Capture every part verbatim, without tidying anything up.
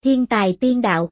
Thiên tài tiên đạo.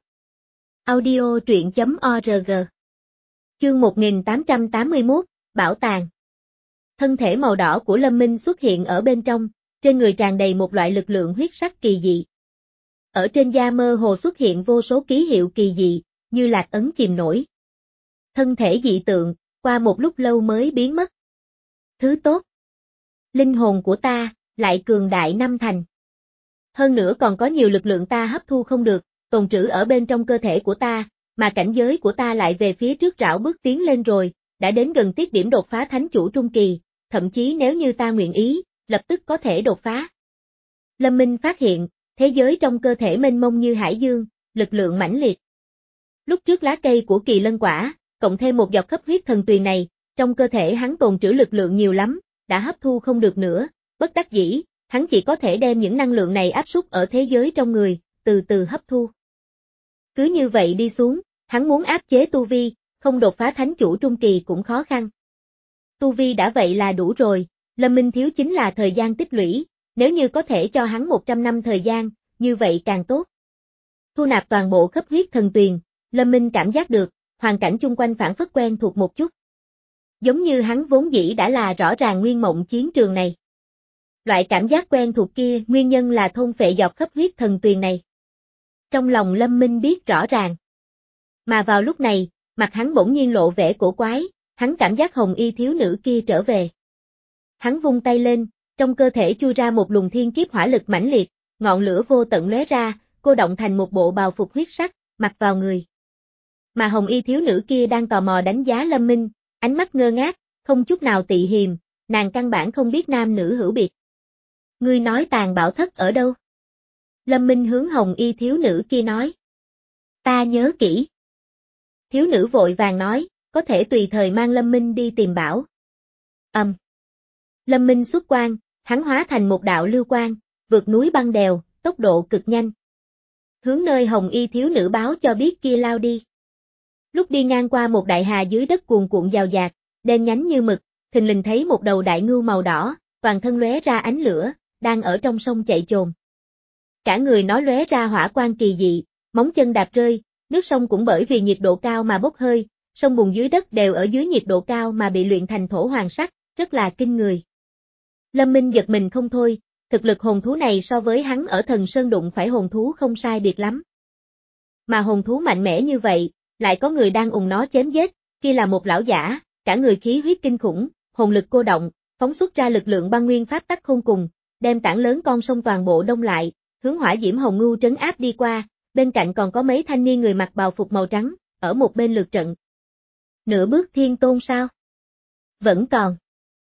Audio truyện chấm org. Chương một nghìn tám trăm tám mươi mốt, Bảo tàng. Thân thể màu đỏ của Lâm Minh xuất hiện ở bên trong, trên người tràn đầy một loại lực lượng huyết sắc kỳ dị. Ở trên da mơ hồ xuất hiện vô số ký hiệu kỳ dị, như lạc ấn chìm nổi. Thân thể dị tượng, qua một lúc lâu mới biến mất. Thứ tốt. Linh hồn của ta, lại cường đại năm thành. Hơn nữa còn có nhiều lực lượng ta hấp thu không được, tồn trữ ở bên trong cơ thể của ta, mà cảnh giới của ta lại về phía trước rảo bước tiến lên rồi, đã đến gần tiết điểm đột phá thánh chủ trung kỳ, thậm chí nếu như ta nguyện ý, lập tức có thể đột phá. Lâm Minh phát hiện, thế giới trong cơ thể mênh mông như hải dương, lực lượng mãnh liệt. Lúc trước lá cây của kỳ lân quả, cộng thêm một giọt hấp huyết thần tuyền này, trong cơ thể hắn tồn trữ lực lượng nhiều lắm, đã hấp thu không được nữa, bất đắc dĩ, hắn chỉ có thể đem những năng lượng này áp súc ở thế giới trong người, từ từ hấp thu. Cứ như vậy đi xuống, hắn muốn áp chế tu vi, không đột phá thánh chủ trung kỳ cũng khó khăn. Tu vi đã vậy là đủ rồi, Lâm Minh thiếu chính là thời gian tích lũy, nếu như có thể cho hắn một trăm năm thời gian, như vậy càng tốt. Thu nạp toàn bộ hấp huyết thần tuyền, Lâm Minh cảm giác được, hoàn cảnh chung quanh phản phất quen thuộc một chút. Giống như hắn vốn dĩ đã là rõ ràng nguyên mộng chiến trường này. Loại cảm giác quen thuộc kia nguyên nhân là thôn phệ giọt hấp huyết thần tuyền này. Trong lòng Lâm Minh biết rõ ràng. Mà vào lúc này, mặt hắn bỗng nhiên lộ vẻ cổ quái, hắn cảm giác hồng y thiếu nữ kia trở về. Hắn vung tay lên, trong cơ thể chui ra một luồng thiên kiếp hỏa lực mãnh liệt, ngọn lửa vô tận lóe ra, cô động thành một bộ bào phục huyết sắc, mặc vào người. Mà hồng y thiếu nữ kia đang tò mò đánh giá Lâm Minh, ánh mắt ngơ ngác, không chút nào tị hiềm, nàng căn bản không biết nam nữ hữu biệt. Ngươi nói tàng bảo thất ở đâu? Lâm Minh hướng hồng y thiếu nữ kia nói. Ta nhớ kỹ. Thiếu nữ vội vàng nói, có thể tùy thời mang Lâm Minh đi tìm bảo. Âm. Um. Lâm Minh xuất quang, hắn hóa thành một đạo lưu quang, vượt núi băng đèo, tốc độ cực nhanh. Hướng nơi hồng y thiếu nữ báo cho biết kia lao đi. Lúc đi ngang qua một đại hà dưới đất cuồn cuộn dào dạt, đen nhánh như mực, thình lình thấy một đầu đại ngưu màu đỏ, toàn thân lóe ra ánh lửa, đang ở trong sông chạy chồn. Cả người nó lóe ra hỏa quang kỳ dị, móng chân đạp rơi, nước sông cũng bởi vì nhiệt độ cao mà bốc hơi, sông bùn dưới đất đều ở dưới nhiệt độ cao mà bị luyện thành thổ hoàng sắc, rất là kinh người. Lâm Minh giật mình không thôi, thực lực hồn thú này so với hắn ở Thần Sơn đụng phải hồn thú không sai biệt lắm. Mà hồn thú mạnh mẽ như vậy, lại có người đang ùng nó chém giết, kia là một lão giả, cả người khí huyết kinh khủng, hồn lực cô động, phóng xuất ra lực lượng băng nguyên pháp tắc khôn cùng, đem tảng lớn con sông toàn bộ đông lại, hướng hỏa diễm hồng ngưu trấn áp đi qua, bên cạnh còn có mấy thanh niên người mặc bào phục màu trắng, ở một bên lượt trận. Nửa bước thiên tôn sao? Vẫn còn.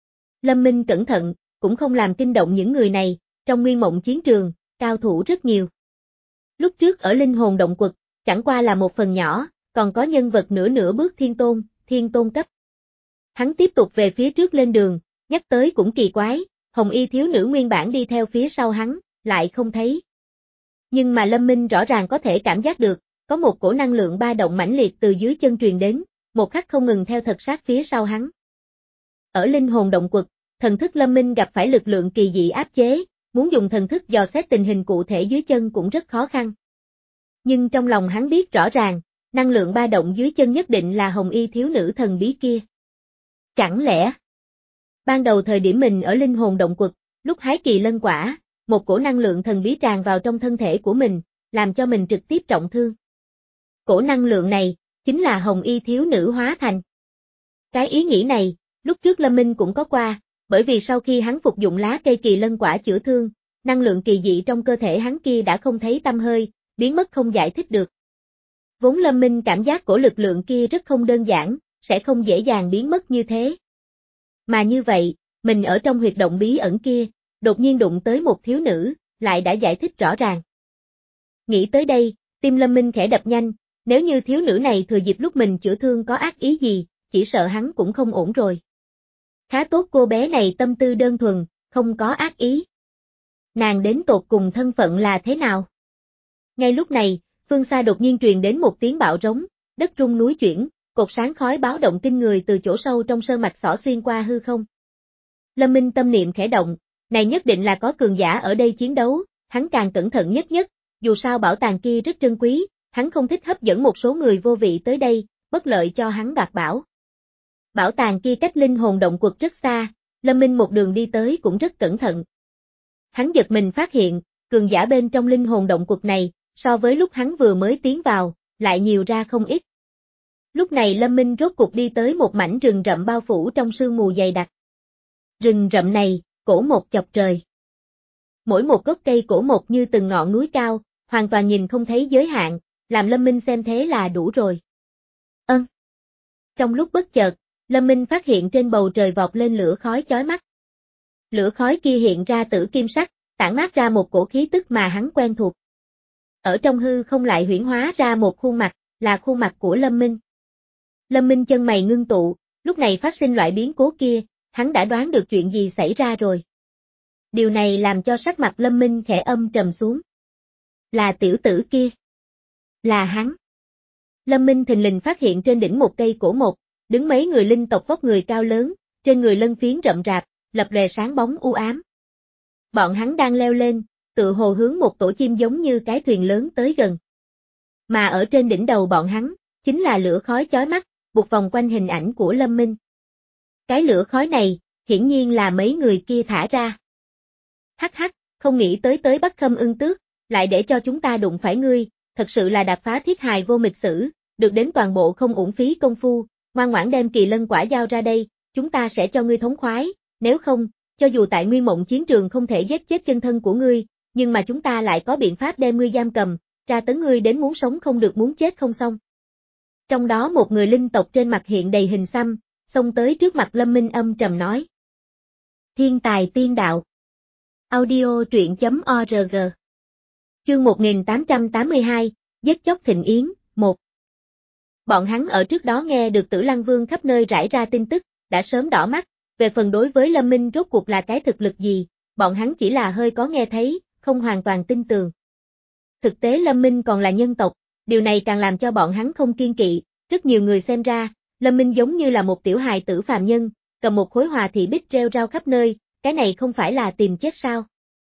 Lâm Minh cẩn thận, cũng không làm kinh động những người này, trong nguyên mộng chiến trường, cao thủ rất nhiều. Lúc trước ở linh hồn động quật, chẳng qua là một phần nhỏ, còn có nhân vật nửa nửa bước thiên tôn, thiên tôn cấp. Hắn tiếp tục về phía trước lên đường, nhắc tới cũng kỳ quái, hồng y thiếu nữ nguyên bản đi theo phía sau hắn, lại không thấy. Nhưng mà Lâm Minh rõ ràng có thể cảm giác được, có một cổ năng lượng ba động mãnh liệt từ dưới chân truyền đến, một khắc không ngừng theo thật sát phía sau hắn. Ở linh hồn động quật, thần thức Lâm Minh gặp phải lực lượng kỳ dị áp chế, muốn dùng thần thức dò xét tình hình cụ thể dưới chân cũng rất khó khăn. Nhưng trong lòng hắn biết rõ ràng, năng lượng ba động dưới chân nhất định là hồng y thiếu nữ thần bí kia. Chẳng lẽ, ban đầu thời điểm mình ở linh hồn động quật, lúc hái kỳ lân quả, một cổ năng lượng thần bí tràn vào trong thân thể của mình, làm cho mình trực tiếp trọng thương. Cổ năng lượng này, chính là hồng y thiếu nữ hóa thành. Cái ý nghĩ này, lúc trước Lâm Minh cũng có qua, bởi vì sau khi hắn phục dụng lá cây kỳ lân quả chữa thương, năng lượng kỳ dị trong cơ thể hắn kia đã không thấy tăm hơi, biến mất không giải thích được. Vốn Lâm Minh cảm giác cổ lực lượng kia rất không đơn giản, sẽ không dễ dàng biến mất như thế. Mà như vậy, mình ở trong huyệt động bí ẩn kia, đột nhiên đụng tới một thiếu nữ, lại đã giải thích rõ ràng. Nghĩ tới đây, tim Lâm Minh khẽ đập nhanh, nếu như thiếu nữ này thừa dịp lúc mình chữa thương có ác ý gì, chỉ sợ hắn cũng không ổn rồi. Khá tốt cô bé này tâm tư đơn thuần, không có ác ý. Nàng đến tột cùng thân phận là thế nào? Ngay lúc này, phương xa đột nhiên truyền đến một tiếng bạo rống, đất rung núi chuyển, cột sáng khói báo động kinh người từ chỗ sâu trong sơn mạch xỏ xuyên qua hư không. Lâm Minh tâm niệm khẽ động, này nhất định là có cường giả ở đây chiến đấu, hắn càng cẩn thận nhất nhất, dù sao bảo tàng kia rất trân quý, hắn không thích hấp dẫn một số người vô vị tới đây, bất lợi cho hắn đoạt bảo. Bảo tàng kia cách linh hồn động quật rất xa, Lâm Minh một đường đi tới cũng rất cẩn thận. Hắn giật mình phát hiện, cường giả bên trong linh hồn động quật này, so với lúc hắn vừa mới tiến vào, lại nhiều ra không ít. Lúc này Lâm Minh rốt cuộc đi tới một mảnh rừng rậm bao phủ trong sương mù dày đặc. Rừng rậm này, cổ một chọc trời. Mỗi một gốc cây cổ một như từng ngọn núi cao, hoàn toàn nhìn không thấy giới hạn, làm Lâm Minh xem thế là đủ rồi. Ân. Trong lúc bất chợt, Lâm Minh phát hiện trên bầu trời vọt lên lửa khói chói mắt. Lửa khói kia hiện ra tử kim sắc, tản mát ra một cổ khí tức mà hắn quen thuộc. Ở trong hư không lại huyễn hóa ra một khuôn mặt, là khuôn mặt của Lâm Minh. Lâm Minh chân mày ngưng tụ, lúc này phát sinh loại biến cố kia, hắn đã đoán được chuyện gì xảy ra rồi. Điều này làm cho sắc mặt Lâm Minh khẽ âm trầm xuống. Là tiểu tử kia. Là hắn. Lâm Minh thình lình phát hiện trên đỉnh một cây cổ một, đứng mấy người linh tộc vóc người cao lớn, trên người lân phiến rậm rạp, lập lòe sáng bóng u ám. Bọn hắn đang leo lên, tự hồ hướng một tổ chim giống như cái thuyền lớn tới gần. Mà ở trên đỉnh đầu bọn hắn, chính là lửa khói chói mắt, buộc vòng quanh hình ảnh của Lâm Minh. Cái lửa khói này, hiển nhiên là mấy người kia thả ra. Hắc hắc, không nghĩ tới tới Bắc Khâm Ưng Tước, lại để cho chúng ta đụng phải ngươi, thật sự là đạp phá thiết hài vô mịch sử, được đến toàn bộ không uổng phí công phu, ngoan ngoãn đem kỳ lân quả giao ra đây, chúng ta sẽ cho ngươi thống khoái, nếu không, cho dù tại Nguyên Mộng chiến trường không thể giết chết chân thân của ngươi, nhưng mà chúng ta lại có biện pháp đem ngươi giam cầm, tra tấn ngươi đến muốn sống không được muốn chết không xong. Trong đó một người linh tộc trên mặt hiện đầy hình xăm, xông tới trước mặt Lâm Minh âm trầm nói. Thiên tài tiên đạo. Audio truyện chấm org. Chương một nghìn tám trăm tám mươi hai, giết chóc thịnh yến, một. Bọn hắn ở trước đó nghe được Tử Lăng Vương khắp nơi rải ra tin tức, đã sớm đỏ mắt, về phần đối với Lâm Minh rốt cuộc là cái thực lực gì, bọn hắn chỉ là hơi có nghe thấy, không hoàn toàn tin tưởng. Thực tế Lâm Minh còn là nhân tộc, điều này càng làm cho bọn hắn không kiên kỵ, rất nhiều người xem ra, Lâm Minh giống như là một tiểu hài tử phàm nhân, cầm một khối hòa thị bích rêu rao khắp nơi, cái này không phải là tìm chết sao?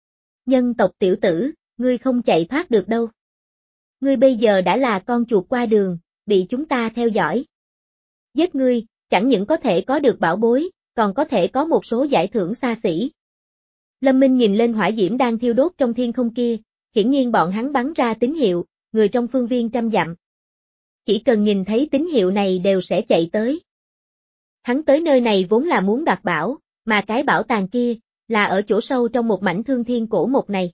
Nhân tộc tiểu tử, ngươi không chạy thoát được đâu. Ngươi bây giờ đã là con chuột qua đường, bị chúng ta theo dõi. Giết ngươi, chẳng những có thể có được bảo bối, còn có thể có một số giải thưởng xa xỉ. Lâm Minh nhìn lên hỏa diễm đang thiêu đốt trong thiên không kia, hiển nhiên bọn hắn bắn ra tín hiệu, người trong phương viên trăm dặm. Chỉ cần nhìn thấy tín hiệu này đều sẽ chạy tới. Hắn tới nơi này vốn là muốn đoạt bảo, mà cái bảo tàng kia, là ở chỗ sâu trong một mảnh thương thiên cổ một này.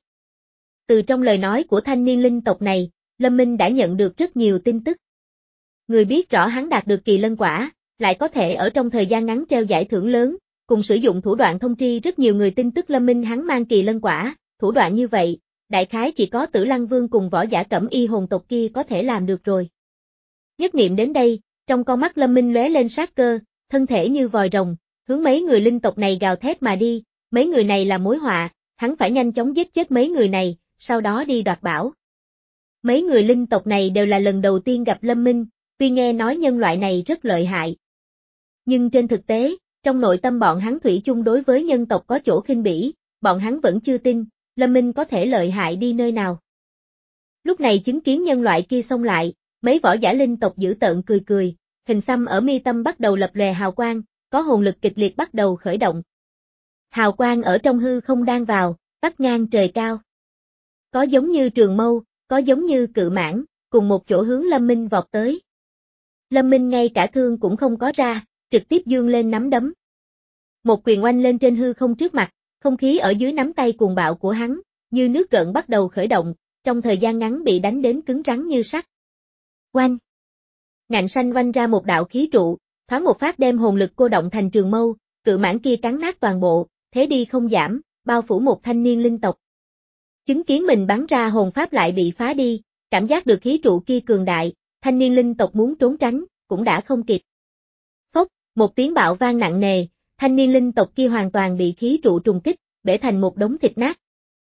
Từ trong lời nói của thanh niên linh tộc này, Lâm Minh đã nhận được rất nhiều tin tức. Người biết rõ hắn đạt được kỳ lân quả, lại có thể ở trong thời gian ngắn treo giải thưởng lớn, cùng sử dụng thủ đoạn thông tri rất nhiều người tin tức Lâm Minh hắn mang kỳ lân quả, thủ đoạn như vậy, đại khái chỉ có Tử Lăng Vương cùng võ giả cẩm y hồn tộc kia có thể làm được rồi. Nhất niệm đến đây, trong con mắt Lâm Minh lóe lên sát cơ, thân thể như vòi rồng, hướng mấy người linh tộc này gào thét mà đi, mấy người này là mối họa, hắn phải nhanh chóng giết chết mấy người này, sau đó đi đoạt bảo. Mấy người linh tộc này đều là lần đầu tiên gặp Lâm Minh, tuy nghe nói nhân loại này rất lợi hại. Nhưng trên thực tế, trong nội tâm bọn hắn thủy chung đối với nhân tộc có chỗ khinh bỉ, bọn hắn vẫn chưa tin, Lâm Minh có thể lợi hại đi nơi nào. Lúc này chứng kiến nhân loại kia xông lại, mấy võ giả linh tộc dữ tợn cười cười, hình xăm ở mi tâm bắt đầu lập lòe hào quang, có hồn lực kịch liệt bắt đầu khởi động. Hào quang ở trong hư không đang vào, vắt ngang trời cao. Có giống như trường mâu, có giống như cự mãng, cùng một chỗ hướng Lâm Minh vọt tới. Lâm Minh ngay cả thương cũng không có ra, trực tiếp giương lên nắm đấm. Một quyền oanh lên trên hư không trước mặt, không khí ở dưới nắm tay cuồng bạo của hắn, như nước gợn bắt đầu khởi động, trong thời gian ngắn bị đánh đến cứng rắn như sắt. Oanh! Ngạnh xanh oanh ra một đạo khí trụ, thoáng một phát đem hồn lực cô động thành trường mâu, cự mãng kia cắn nát toàn bộ, thế đi không giảm, bao phủ một thanh niên linh tộc. Chứng kiến mình bắn ra hồn pháp lại bị phá đi, cảm giác được khí trụ kia cường đại, thanh niên linh tộc muốn trốn tránh, cũng đã không kịp. Phốc, một tiếng bạo vang nặng nề, thanh niên linh tộc kia hoàn toàn bị khí trụ trùng kích, bể thành một đống thịt nát.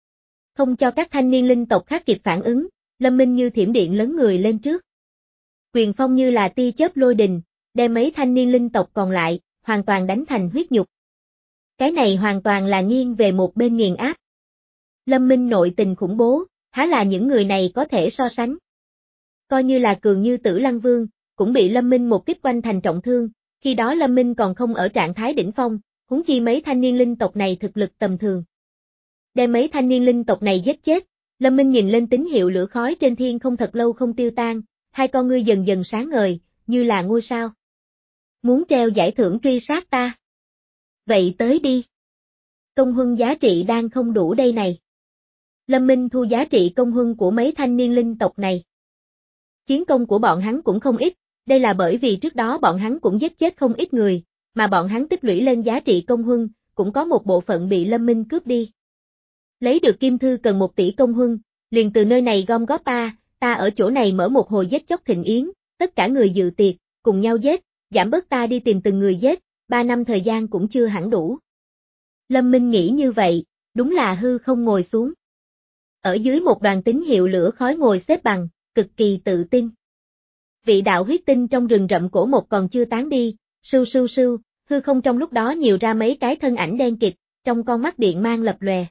Không cho các thanh niên linh tộc khác kịp phản ứng, Lâm Minh như thiểm điện lấn người lên trước. Quyền phong như là tia chớp lôi đình, đem mấy thanh niên linh tộc còn lại, hoàn toàn đánh thành huyết nhục. Cái này hoàn toàn là nghiêng về một bên nghiền áp. Lâm Minh nội tình khủng bố, há là những người này có thể so sánh. Coi như là cường như Tử Lăng Vương, cũng bị Lâm Minh một kích quanh thành trọng thương, khi đó Lâm Minh còn không ở trạng thái đỉnh phong, huống chi mấy thanh niên linh tộc này thực lực tầm thường. Đem mấy thanh niên linh tộc này giết chết, Lâm Minh nhìn lên tín hiệu lửa khói trên thiên không thật lâu không tiêu tan, hai con ngươi dần dần sáng ngời, như là ngôi sao. Muốn treo giải thưởng truy sát ta? Vậy tới đi. Công huân giá trị đang không đủ đây này. Lâm Minh thu giá trị công huân của mấy thanh niên linh tộc này. Chiến công của bọn hắn cũng không ít, đây là bởi vì trước đó bọn hắn cũng giết chết không ít người, mà bọn hắn tích lũy lên giá trị công huân, cũng có một bộ phận bị Lâm Minh cướp đi. Lấy được kim thư cần một tỷ công huân, liền từ nơi này gom góp a, ta ở chỗ này mở một hồi giết chóc thịnh yến, tất cả người dự tiệc, cùng nhau giết, giảm bớt ta đi tìm từng người giết, ba năm thời gian cũng chưa hẳn đủ. Lâm Minh nghĩ như vậy, đúng là hư không ngồi xuống. Ở dưới một đoàn tín hiệu lửa khói ngồi xếp bằng, cực kỳ tự tin. Vị đạo huyết tinh trong rừng rậm cổ một còn chưa tán đi, sưu sưu sưu, hư không trong lúc đó nhiều ra mấy cái thân ảnh đen kịt, trong con mắt điện mang lập lòe.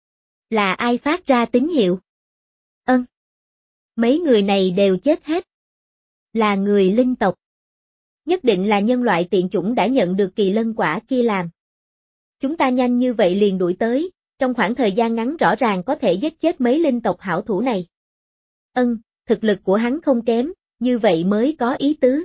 Là ai phát ra tín hiệu? Ân. Mấy người này đều chết hết. Là người linh tộc. Nhất định là nhân loại tiện chủng đã nhận được kỳ lân quả kia làm. Chúng ta nhanh như vậy liền đuổi tới, trong khoảng thời gian ngắn rõ ràng có thể giết chết mấy linh tộc hảo thủ này. Ân, thực lực của hắn không kém, như vậy mới có ý tứ.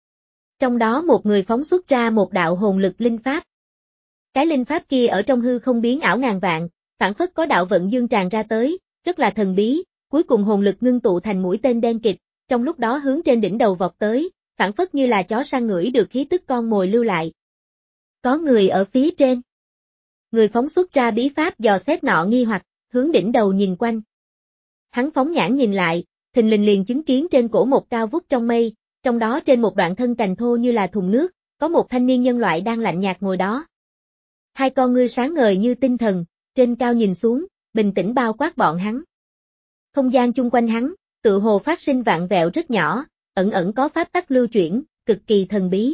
Trong đó một người phóng xuất ra một đạo hồn lực linh pháp. Cái linh pháp kia ở trong hư không biến ảo ngàn vạn, phản phất có đạo vận dương tràn ra tới, rất là thần bí, cuối cùng hồn lực ngưng tụ thành mũi tên đen kịt, trong lúc đó hướng trên đỉnh đầu vọt tới, phản phất như là chó săn ngửi được khí tức con mồi lưu lại. Có người ở phía trên. Người phóng xuất ra bí pháp dò xét nọ nghi hoặc, hướng đỉnh đầu nhìn quanh. Hắn phóng nhãn nhìn lại, thình lình liền chứng kiến trên cổ một cao vút trong mây, trong đó trên một đoạn thân cành thô như là thùng nước, có một thanh niên nhân loại đang lạnh nhạt ngồi đó. Hai con ngươi sáng ngời như tinh thần, trên cao nhìn xuống, bình tĩnh bao quát bọn hắn. Không gian chung quanh hắn, tự hồ phát sinh vạn vẹo rất nhỏ, ẩn ẩn có pháp tắc lưu chuyển, cực kỳ thần bí.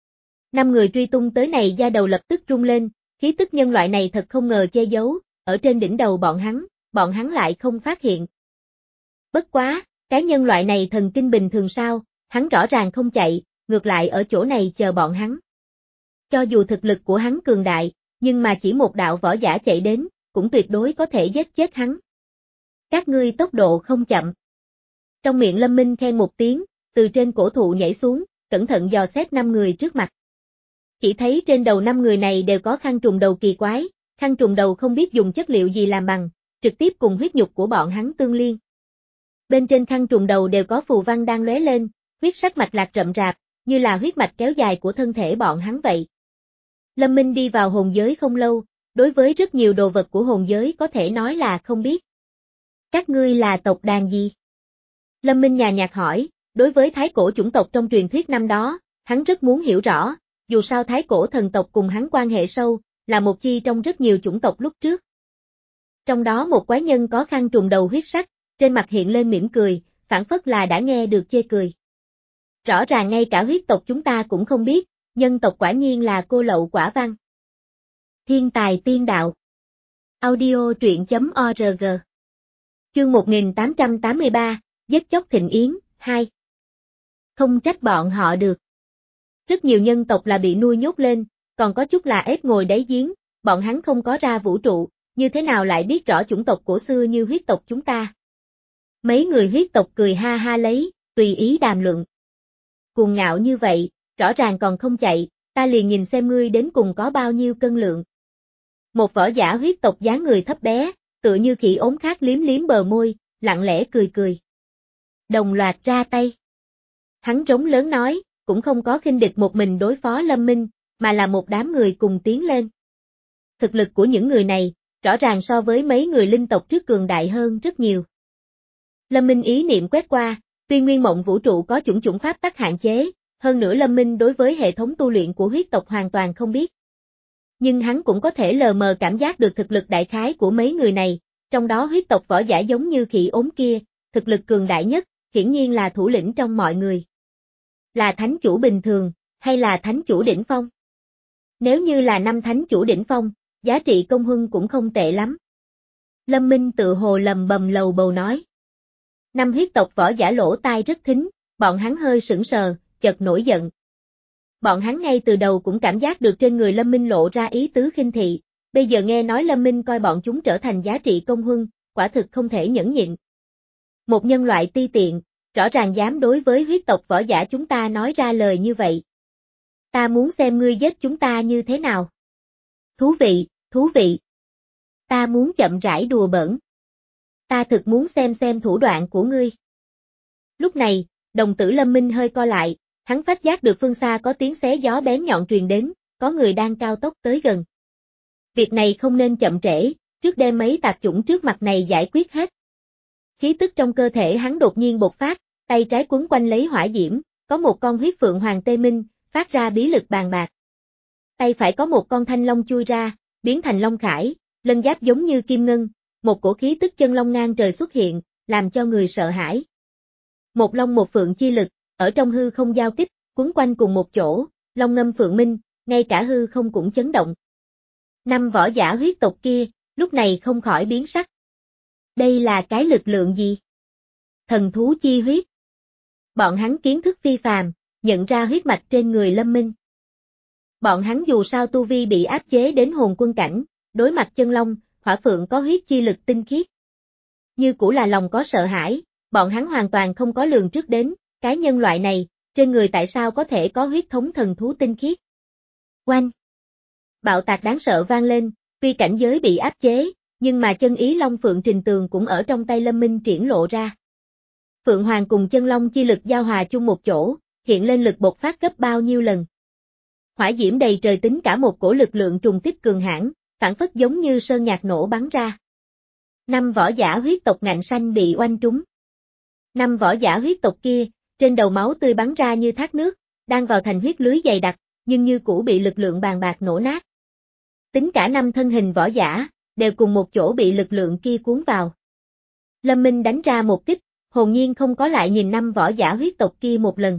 Năm người truy tung tới này da đầu lập tức rung lên, khí tức nhân loại này thật không ngờ che giấu, ở trên đỉnh đầu bọn hắn, bọn hắn lại không phát hiện. Bất quá, cái nhân loại này thần kinh bình thường sao, hắn rõ ràng không chạy, ngược lại ở chỗ này chờ bọn hắn. Cho dù thực lực của hắn cường đại, nhưng mà chỉ một đạo võ giả chạy đến, cũng tuyệt đối có thể giết chết hắn. Các ngươi tốc độ không chậm. Trong miệng Lâm Minh khen một tiếng, từ trên cổ thụ nhảy xuống, cẩn thận dò xét năm người trước mặt. Chỉ thấy trên đầu năm người này đều có khăn trùm đầu kỳ quái, khăn trùm đầu không biết dùng chất liệu gì làm bằng, trực tiếp cùng huyết nhục của bọn hắn tương liên. Bên trên khăn trùm đầu đều có phù văn đang lóe lên, huyết sắc mạch lạc rậm rạp, như là huyết mạch kéo dài của thân thể bọn hắn vậy. Lâm Minh đi vào hồn giới không lâu, đối với rất nhiều đồ vật của hồn giới có thể nói là không biết. Các ngươi là tộc đàn gì? Lâm Minh nhàn nhạt hỏi, đối với thái cổ chủng tộc trong truyền thuyết năm đó, hắn rất muốn hiểu rõ, dù sao thái cổ thần tộc cùng hắn quan hệ sâu, là một chi trong rất nhiều chủng tộc lúc trước. Trong đó một quái nhân có khăn trùm đầu huyết sắc, trên mặt hiện lên mỉm cười, phản phất là đã nghe được chê cười. Rõ ràng ngay cả huyết tộc chúng ta cũng không biết, nhân tộc quả nhiên là cô lậu quả văn. Thiên tài tiên đạo. Audio truyện chấm org. Chương một nghìn tám trăm tám mươi ba, giết chóc thịnh yến, hai. Không trách bọn họ được. Rất nhiều nhân tộc là bị nuôi nhốt lên, còn có chút là ép ngồi đáy giếng, bọn hắn không có ra vũ trụ, như thế nào lại biết rõ chủng tộc cổ xưa như huyết tộc chúng ta. Mấy người huyết tộc cười ha ha lấy, tùy ý đàm luận. Cuồng ngạo như vậy, rõ ràng còn không chạy, ta liền nhìn xem ngươi đến cùng có bao nhiêu cân lượng. Một võ giả huyết tộc dáng người thấp bé, tựa như khỉ ốm khát liếm liếm bờ môi, lặng lẽ cười cười. Đồng loạt ra tay. Hắn rống lớn nói, cũng không có khinh địch một mình đối phó Lâm Minh, mà là một đám người cùng tiến lên. Thực lực của những người này, rõ ràng so với mấy người linh tộc trước cường đại hơn rất nhiều. Lâm Minh ý niệm quét qua, tuy nguyên mộng vũ trụ có chủng chủng pháp tắc hạn chế, hơn nữa Lâm Minh đối với hệ thống tu luyện của huyết tộc hoàn toàn không biết. Nhưng hắn cũng có thể lờ mờ cảm giác được thực lực đại khái của mấy người này, trong đó huyết tộc võ giả giống như khỉ ốm kia, thực lực cường đại nhất, hiển nhiên là thủ lĩnh trong mọi người. Là thánh chủ bình thường, hay là thánh chủ đỉnh phong? Nếu như là năm thánh chủ đỉnh phong, giá trị công huân cũng không tệ lắm. Lâm Minh tự hồ lầm bầm lầu bầu nói. Năm huyết tộc võ giả lỗ tai rất thính, bọn hắn hơi sững sờ, chợt nổi giận. Bọn hắn ngay từ đầu cũng cảm giác được trên người Lâm Minh lộ ra ý tứ khinh thị, bây giờ nghe nói Lâm Minh coi bọn chúng trở thành giá trị công huân, quả thực không thể nhẫn nhịn. Một nhân loại ti tiện, rõ ràng dám đối với huyết tộc võ giả chúng ta nói ra lời như vậy. Ta muốn xem ngươi giết chúng ta như thế nào. Thú vị, thú vị. Ta muốn chậm rãi đùa bỡn. Ta thực muốn xem xem thủ đoạn của ngươi. Lúc này, đồng tử Lâm Minh hơi co lại, hắn phát giác được phương xa có tiếng xé gió bén nhọn truyền đến, có người đang cao tốc tới gần. Việc này không nên chậm trễ, trước đem mấy tạp chủng trước mặt này giải quyết hết. Khí tức trong cơ thể hắn đột nhiên bộc phát, tay trái quấn quanh lấy hỏa diễm, có một con huyết phượng hoàng tê minh, phát ra bí lực bàn bạc. Tay phải có một con thanh long chui ra, biến thành long khải, lân giáp giống như kim ngân, một cổ khí tức chân long ngang trời xuất hiện, làm cho người sợ hãi. Một long một phượng chi lực, ở trong hư không giao kích, quấn quanh cùng một chỗ, long ngâm phượng minh, ngay cả hư không cũng chấn động. Năm võ giả huyết tộc kia, lúc này không khỏi biến sắc. Đây là cái lực lượng gì? Thần thú chi huyết. Bọn hắn kiến thức phi phàm, nhận ra huyết mạch trên người Lâm Minh. Bọn hắn dù sao tu vi bị áp chế đến hồn quân cảnh, đối mặt chân long, hỏa phượng có huyết chi lực tinh khiết. Như cũ là lòng có sợ hãi, bọn hắn hoàn toàn không có lường trước đến, cái nhân loại này, trên người tại sao có thể có huyết thống thần thú tinh khiết. Oanh! Bạo tạc đáng sợ vang lên, tuy cảnh giới bị áp chế, nhưng mà chân ý Long Phượng Trình Tường cũng ở trong tay Lâm Minh triển lộ ra. Phượng Hoàng cùng chân long chi lực giao hòa chung một chỗ, hiện lên lực bộc phát gấp bao nhiêu lần. Hỏa diễm đầy trời tính cả một cổ lực lượng trùng kích cường hãn, phản phất giống như sơn nhạc nổ bắn ra. Năm võ giả huyết tộc ngạnh xanh bị oanh trúng. Năm võ giả huyết tộc kia, trên đầu máu tươi bắn ra như thác nước, đang vào thành huyết lưới dày đặc, nhưng như cũ bị lực lượng bàn bạc nổ nát. Tính cả năm thân hình võ giả, đều cùng một chỗ bị lực lượng kia cuốn vào. Lâm Minh đánh ra một kích, hồn nhiên không có lại nhìn năm võ giả huyết tộc kia một lần.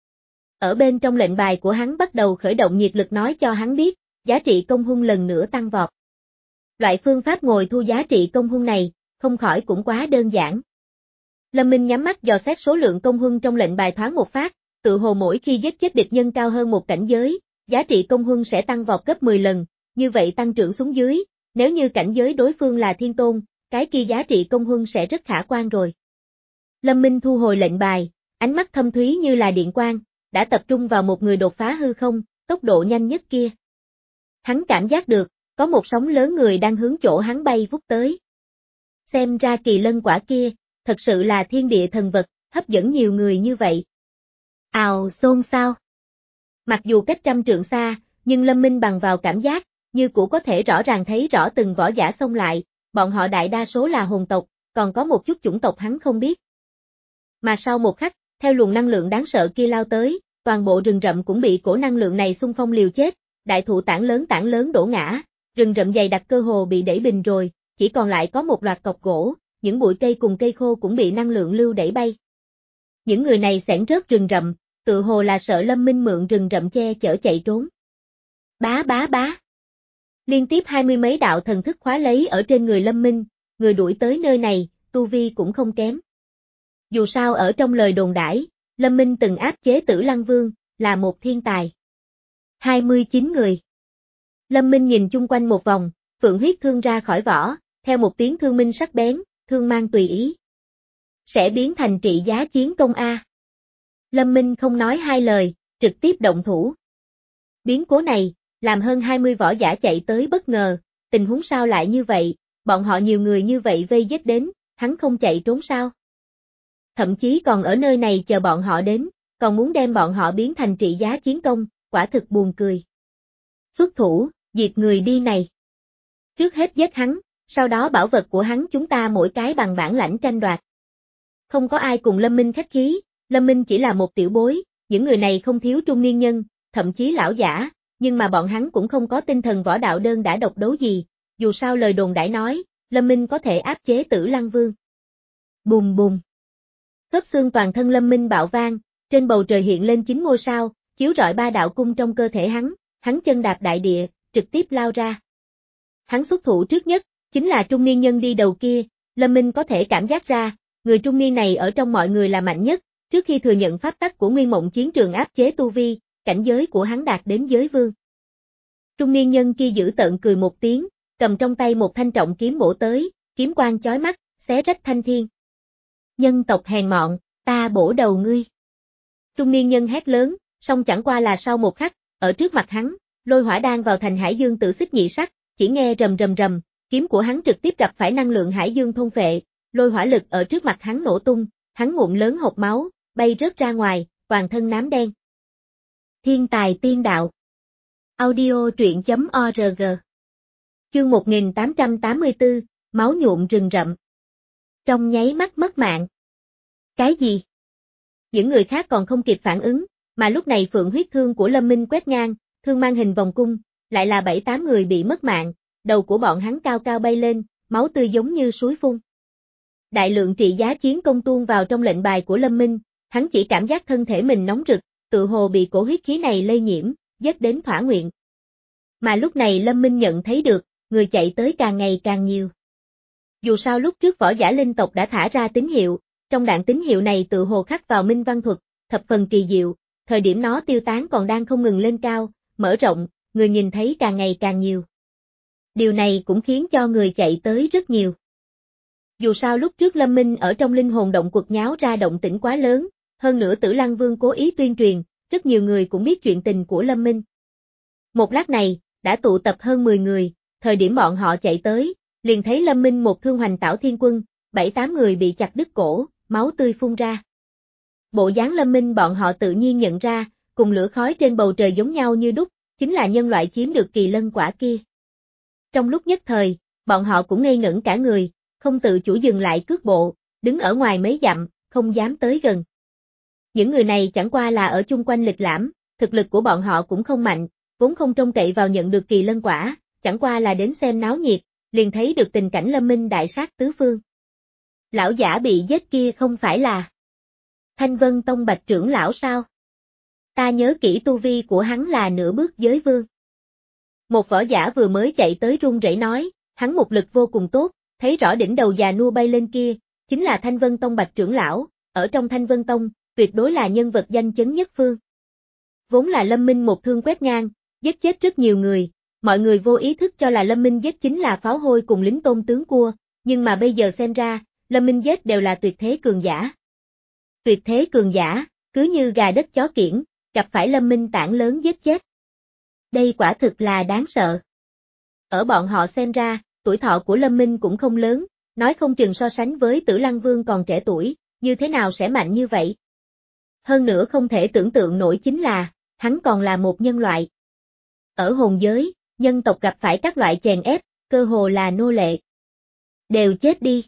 Ở bên trong lệnh bài của hắn bắt đầu khởi động nhiệt lực nói cho hắn biết, giá trị công huân lần nữa tăng vọt. Loại phương pháp ngồi thu giá trị công huân này, không khỏi cũng quá đơn giản. Lâm Minh nhắm mắt dò xét số lượng công huân trong lệnh bài thoáng một phát, tự hồ mỗi khi giết chết địch nhân cao hơn một cảnh giới, giá trị công huân sẽ tăng vọt gấp mười lần, như vậy tăng trưởng xuống dưới, nếu như cảnh giới đối phương là thiên tôn, cái kia giá trị công huân sẽ rất khả quan rồi. Lâm Minh thu hồi lệnh bài, ánh mắt thâm thúy như là điện quang, đã tập trung vào một người đột phá hư không, tốc độ nhanh nhất kia. Hắn cảm giác được, có một sóng lớn người đang hướng chỗ hắn bay vút tới. Xem ra kỳ lân quả kia, thật sự là thiên địa thần vật, hấp dẫn nhiều người như vậy. Ào xôn xao. Mặc dù cách trăm trượng xa, nhưng Lâm Minh bằng vào cảm giác, như cũ có thể rõ ràng thấy rõ từng võ giả xông lại, bọn họ đại đa số là hồn tộc, còn có một chút chủng tộc hắn không biết. Mà sau một khắc, theo luồng năng lượng đáng sợ kia lao tới, toàn bộ rừng rậm cũng bị cổ năng lượng này xung phong liều chết, đại thụ tảng lớn tảng lớn đổ ngã, rừng rậm dày đặc cơ hồ bị đẩy bình rồi, chỉ còn lại có một loạt cọc gỗ, những bụi cây cùng cây khô cũng bị năng lượng lưu đẩy bay. Những người này xẻng rớt rừng rậm, tự hồ là sợ Lâm Minh mượn rừng rậm che chở chạy trốn. Bá bá bá. Liên tiếp hai mươi mấy đạo thần thức khóa lấy ở trên người Lâm Minh, người đuổi tới nơi này, tu vi cũng không kém. Dù sao ở trong lời đồn đãi, Lâm Minh từng áp chế Tử Lăng Vương, là một thiên tài. hai mươi chín người. Lâm Minh nhìn chung quanh một vòng, phượng huyết thương ra khỏi vỏ, theo một tiếng thương minh sắc bén, thương mang tùy ý. Sẽ biến thành trị giá chiến công A. Lâm Minh không nói hai lời, trực tiếp động thủ. Biến cố này, làm hơn hai mươi võ giả chạy tới bất ngờ, tình huống sao lại như vậy, bọn họ nhiều người như vậy vây giết đến, hắn không chạy trốn sao? Thậm chí còn ở nơi này chờ bọn họ đến, còn muốn đem bọn họ biến thành trị giá chiến công, quả thực buồn cười. Xuất thủ, diệt người đi này. Trước hết giết hắn, sau đó bảo vật của hắn chúng ta mỗi cái bằng bản lãnh tranh đoạt. Không có ai cùng Lâm Minh khách khí, Lâm Minh chỉ là một tiểu bối, những người này không thiếu trung niên nhân, thậm chí lão giả, nhưng mà bọn hắn cũng không có tinh thần võ đạo đơn đã độc đấu gì, dù sao lời đồn đãi nói, Lâm Minh có thể áp chế Tử Lăng Vương. Bùm bùm. Khớp xương toàn thân Lâm Minh bạo vang, trên bầu trời hiện lên chín ngôi sao, chiếu rọi ba đạo cung trong cơ thể hắn, hắn chân đạp đại địa, trực tiếp lao ra. Hắn xuất thủ trước nhất, Chính là trung niên nhân đi đầu kia, Lâm Minh có thể cảm giác ra, người trung niên này ở trong mọi người là mạnh nhất, trước khi thừa nhận pháp tắc của Nguyên Mộng chiến trường áp chế tu vi, cảnh giới của hắn đạt đến giới vương. Trung niên nhân kia giữ tợn cười một tiếng, cầm trong tay một thanh trọng kiếm bổ tới, kiếm quang chói mắt, xé rách thanh thiên. Nhân tộc hèn mọn, ta bổ đầu ngươi. Trung niên nhân hét lớn, song chẳng qua là sau một khắc, ở trước mặt hắn, lôi hỏa đang vào thành hải dương tự xích nhị sắc, chỉ nghe rầm rầm rầm, kiếm của hắn trực tiếp gặp phải năng lượng hải dương thôn phệ, lôi hỏa lực ở trước mặt hắn nổ tung, hắn ngụm lớn hộc máu, bay rớt ra ngoài, toàn thân nám đen. Thiên tài tiên đạo. Audio truyện chấm org. Chương một nghìn tám trăm tám mươi tư, máu nhuộm rừng rậm. Trong nháy mắt mất mạng. Cái gì? Những người khác còn không kịp phản ứng, mà lúc này phượng huyết thương của Lâm Minh quét ngang, thương mang hình vòng cung, lại là bảy tám người bị mất mạng, đầu của bọn hắn cao cao bay lên, máu tươi giống như suối phun. Đại lượng trị giá chiến công tuôn vào trong lệnh bài của Lâm Minh, hắn chỉ cảm giác thân thể mình nóng rực, tự hồ bị cổ huyết khí này lây nhiễm, giết đến thỏa nguyện. Mà lúc này Lâm Minh nhận thấy được, người chạy tới càng ngày càng nhiều. Dù sao lúc trước võ giả linh tộc đã thả ra tín hiệu, trong đạn tín hiệu này tự hồ khắc vào minh văn thuật, thập phần kỳ diệu, thời điểm nó tiêu tán còn đang không ngừng lên cao, mở rộng, người nhìn thấy càng ngày càng nhiều. Điều này cũng khiến cho người chạy tới rất nhiều. Dù sao lúc trước Lâm Minh ở trong linh hồn động quật nháo ra động tĩnh quá lớn, hơn nữa Tử Lăng Vương cố ý tuyên truyền, rất nhiều người cũng biết chuyện tình của Lâm Minh. Một lát này, đã tụ tập hơn mười người, thời điểm bọn họ chạy tới, liền thấy Lâm Minh một thương hoành tảo thiên quân, bảy tám người bị chặt đứt cổ, máu tươi phun ra. Bộ dáng Lâm Minh bọn họ tự nhiên nhận ra, cùng lửa khói trên bầu trời giống nhau như đúc, chính là nhân loại chiếm được kỳ lân quả kia. Trong lúc nhất thời, bọn họ cũng ngây ngẩn cả người, không tự chủ dừng lại cước bộ, đứng ở ngoài mấy dặm, không dám tới gần. Những người này chẳng qua là ở chung quanh lịch lãm, thực lực của bọn họ cũng không mạnh, vốn không trông cậy vào nhận được kỳ lân quả, chẳng qua là đến xem náo nhiệt, liền thấy được tình cảnh Lâm Minh đại sát tứ phương. Lão giả bị giết kia không phải là Thanh Vân Tông Bạch trưởng lão sao? Ta nhớ kỹ tu vi của hắn là nửa bước giới vương. Một võ giả vừa mới chạy tới run rẩy nói, hắn một lực vô cùng tốt, thấy rõ đỉnh đầu già nua bay lên kia, chính là Thanh Vân Tông Bạch trưởng lão, ở trong Thanh Vân Tông, tuyệt đối là nhân vật danh chấn nhất phương. Vốn là Lâm Minh một thương quét ngang, giết chết rất nhiều người, mọi người vô ý thức cho là Lâm Minh giết chính là pháo hôi cùng lính tôn tướng cua, nhưng mà bây giờ xem ra, Lâm Minh giết đều là tuyệt thế cường giả. Tuyệt thế cường giả, cứ như gà đất chó kiểng, gặp phải Lâm Minh tảng lớn giết chết. Đây quả thực là đáng sợ. Ở bọn họ xem ra, tuổi thọ của Lâm Minh cũng không lớn, nói không chừng so sánh với Tử Lăng Vương còn trẻ tuổi, như thế nào sẽ mạnh như vậy. Hơn nữa không thể tưởng tượng nổi chính là, hắn còn là một nhân loại. Ở hồn giới, nhân tộc gặp phải các loại chèn ép, cơ hồ là nô lệ. Đều chết đi.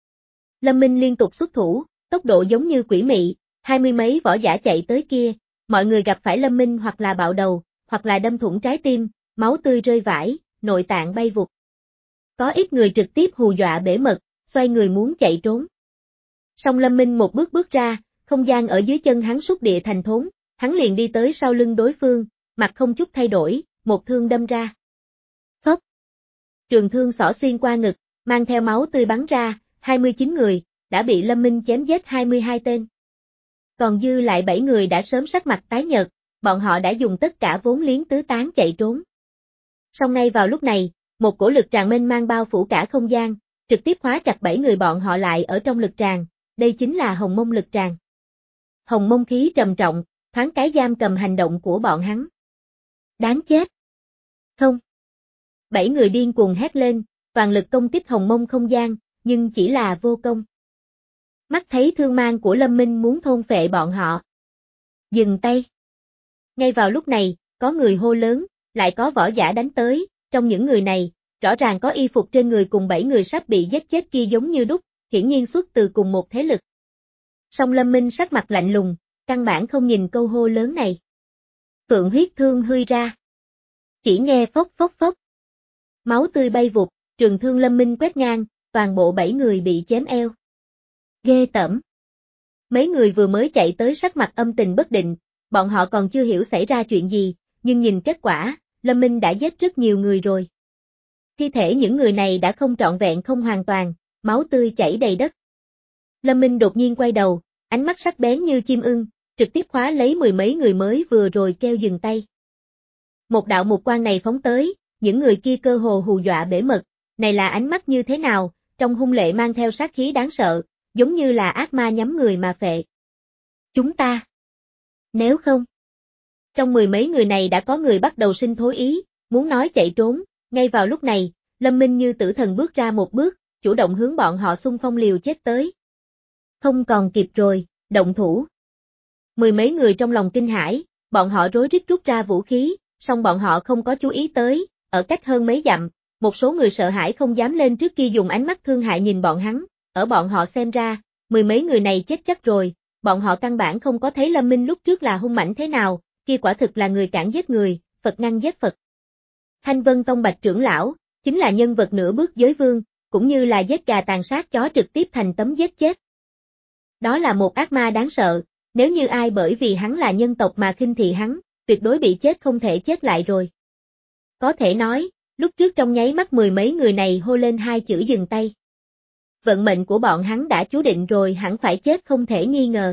Lâm Minh liên tục xuất thủ, tốc độ giống như quỷ mị, hai mươi mấy võ giả chạy tới kia, mọi người gặp phải Lâm Minh hoặc là bạo đầu, hoặc là đâm thủng trái tim, máu tươi rơi vãi, nội tạng bay vụt. Có ít người trực tiếp hù dọa bể mật, xoay người muốn chạy trốn. Song Lâm Minh một bước bước ra, không gian ở dưới chân hắn xúc địa thành thốn, hắn liền đi tới sau lưng đối phương, mặt không chút thay đổi, một thương đâm ra. Phốc. Trường thương xỏ xuyên qua ngực, mang theo máu tươi bắn ra, hai mươi chín người, đã bị Lâm Minh chém giết hai mươi hai tên. Còn dư lại bảy người đã sớm sắc mặt tái nhợt, bọn họ đã dùng tất cả vốn liếng tứ tán chạy trốn. Song ngay vào lúc này, một cổ lực tràn mênh mang bao phủ cả không gian, trực tiếp khóa chặt bảy người bọn họ lại ở trong lực tràn, đây chính là hồng mông lực tràn. Hồng mông khí trầm trọng, thoáng cái giam cầm hành động của bọn hắn. Đáng chết! Không! Bảy người điên cuồng hét lên, toàn lực công kích hồng mông không gian, nhưng chỉ là vô công. Mắt thấy thương mang của Lâm Minh muốn thôn phệ bọn họ. Dừng tay! Ngay vào lúc này, có người hô lớn, lại có võ giả đánh tới, trong những người này, rõ ràng có y phục trên người cùng bảy người sắp bị giết chết kia giống như đúc, hiển nhiên xuất từ cùng một thế lực. Song Lâm Minh sắc mặt lạnh lùng, căn bản không nhìn câu hô lớn này. Phượng huyết thương hươi ra. Chỉ nghe phốc phốc phốc. Máu tươi bay vụt, trường thương Lâm Minh quét ngang, toàn bộ bảy người bị chém eo. Ghê tởm. Mấy người vừa mới chạy tới sắc mặt âm tình bất định, bọn họ còn chưa hiểu xảy ra chuyện gì, nhưng nhìn kết quả, Lâm Minh đã giết rất nhiều người rồi. Thi thể những người này đã không trọn vẹn không hoàn toàn, máu tươi chảy đầy đất. Lâm Minh đột nhiên quay đầu, ánh mắt sắc bén như chim ưng, trực tiếp khóa lấy mười mấy người mới vừa rồi kêu dừng tay. Một đạo mục quang này phóng tới, những người kia cơ hồ hù dọa bể mật, này là ánh mắt như thế nào, trong hung lệ mang theo sát khí đáng sợ, giống như là ác ma nhắm người mà phệ. Chúng ta. Nếu không. Trong mười mấy người này đã có người bắt đầu sinh thối ý, muốn nói chạy trốn, ngay vào lúc này, Lâm Minh như tử thần bước ra một bước, chủ động hướng bọn họ xung phong liều chết tới. Không còn kịp rồi, động thủ. Mười mấy người trong lòng kinh hãi, bọn họ rối rít rút ra vũ khí, song bọn họ không có chú ý tới, ở cách hơn mấy dặm, một số người sợ hãi không dám lên trước kia dùng ánh mắt thương hại nhìn bọn hắn, ở bọn họ xem ra, mười mấy người này chết chắc rồi, bọn họ căn bản không có thấy Lâm Minh lúc trước là hung mãnh thế nào, kia quả thực là người cản giết người, Phật ngăn giết Phật. Thanh Vân Tông Bạch trưởng lão, chính là nhân vật nửa bước giới vương, cũng như là giết gà tàn sát chó trực tiếp thành tấm giết chết. Đó là một ác ma đáng sợ, nếu như ai bởi vì hắn là nhân tộc mà khinh thị hắn, tuyệt đối bị chết không thể chết lại rồi. Có thể nói, lúc trước trong nháy mắt mười mấy người này hô lên hai chữ dừng tay. Vận mệnh của bọn hắn đã chú định rồi, hẳn phải chết không thể nghi ngờ.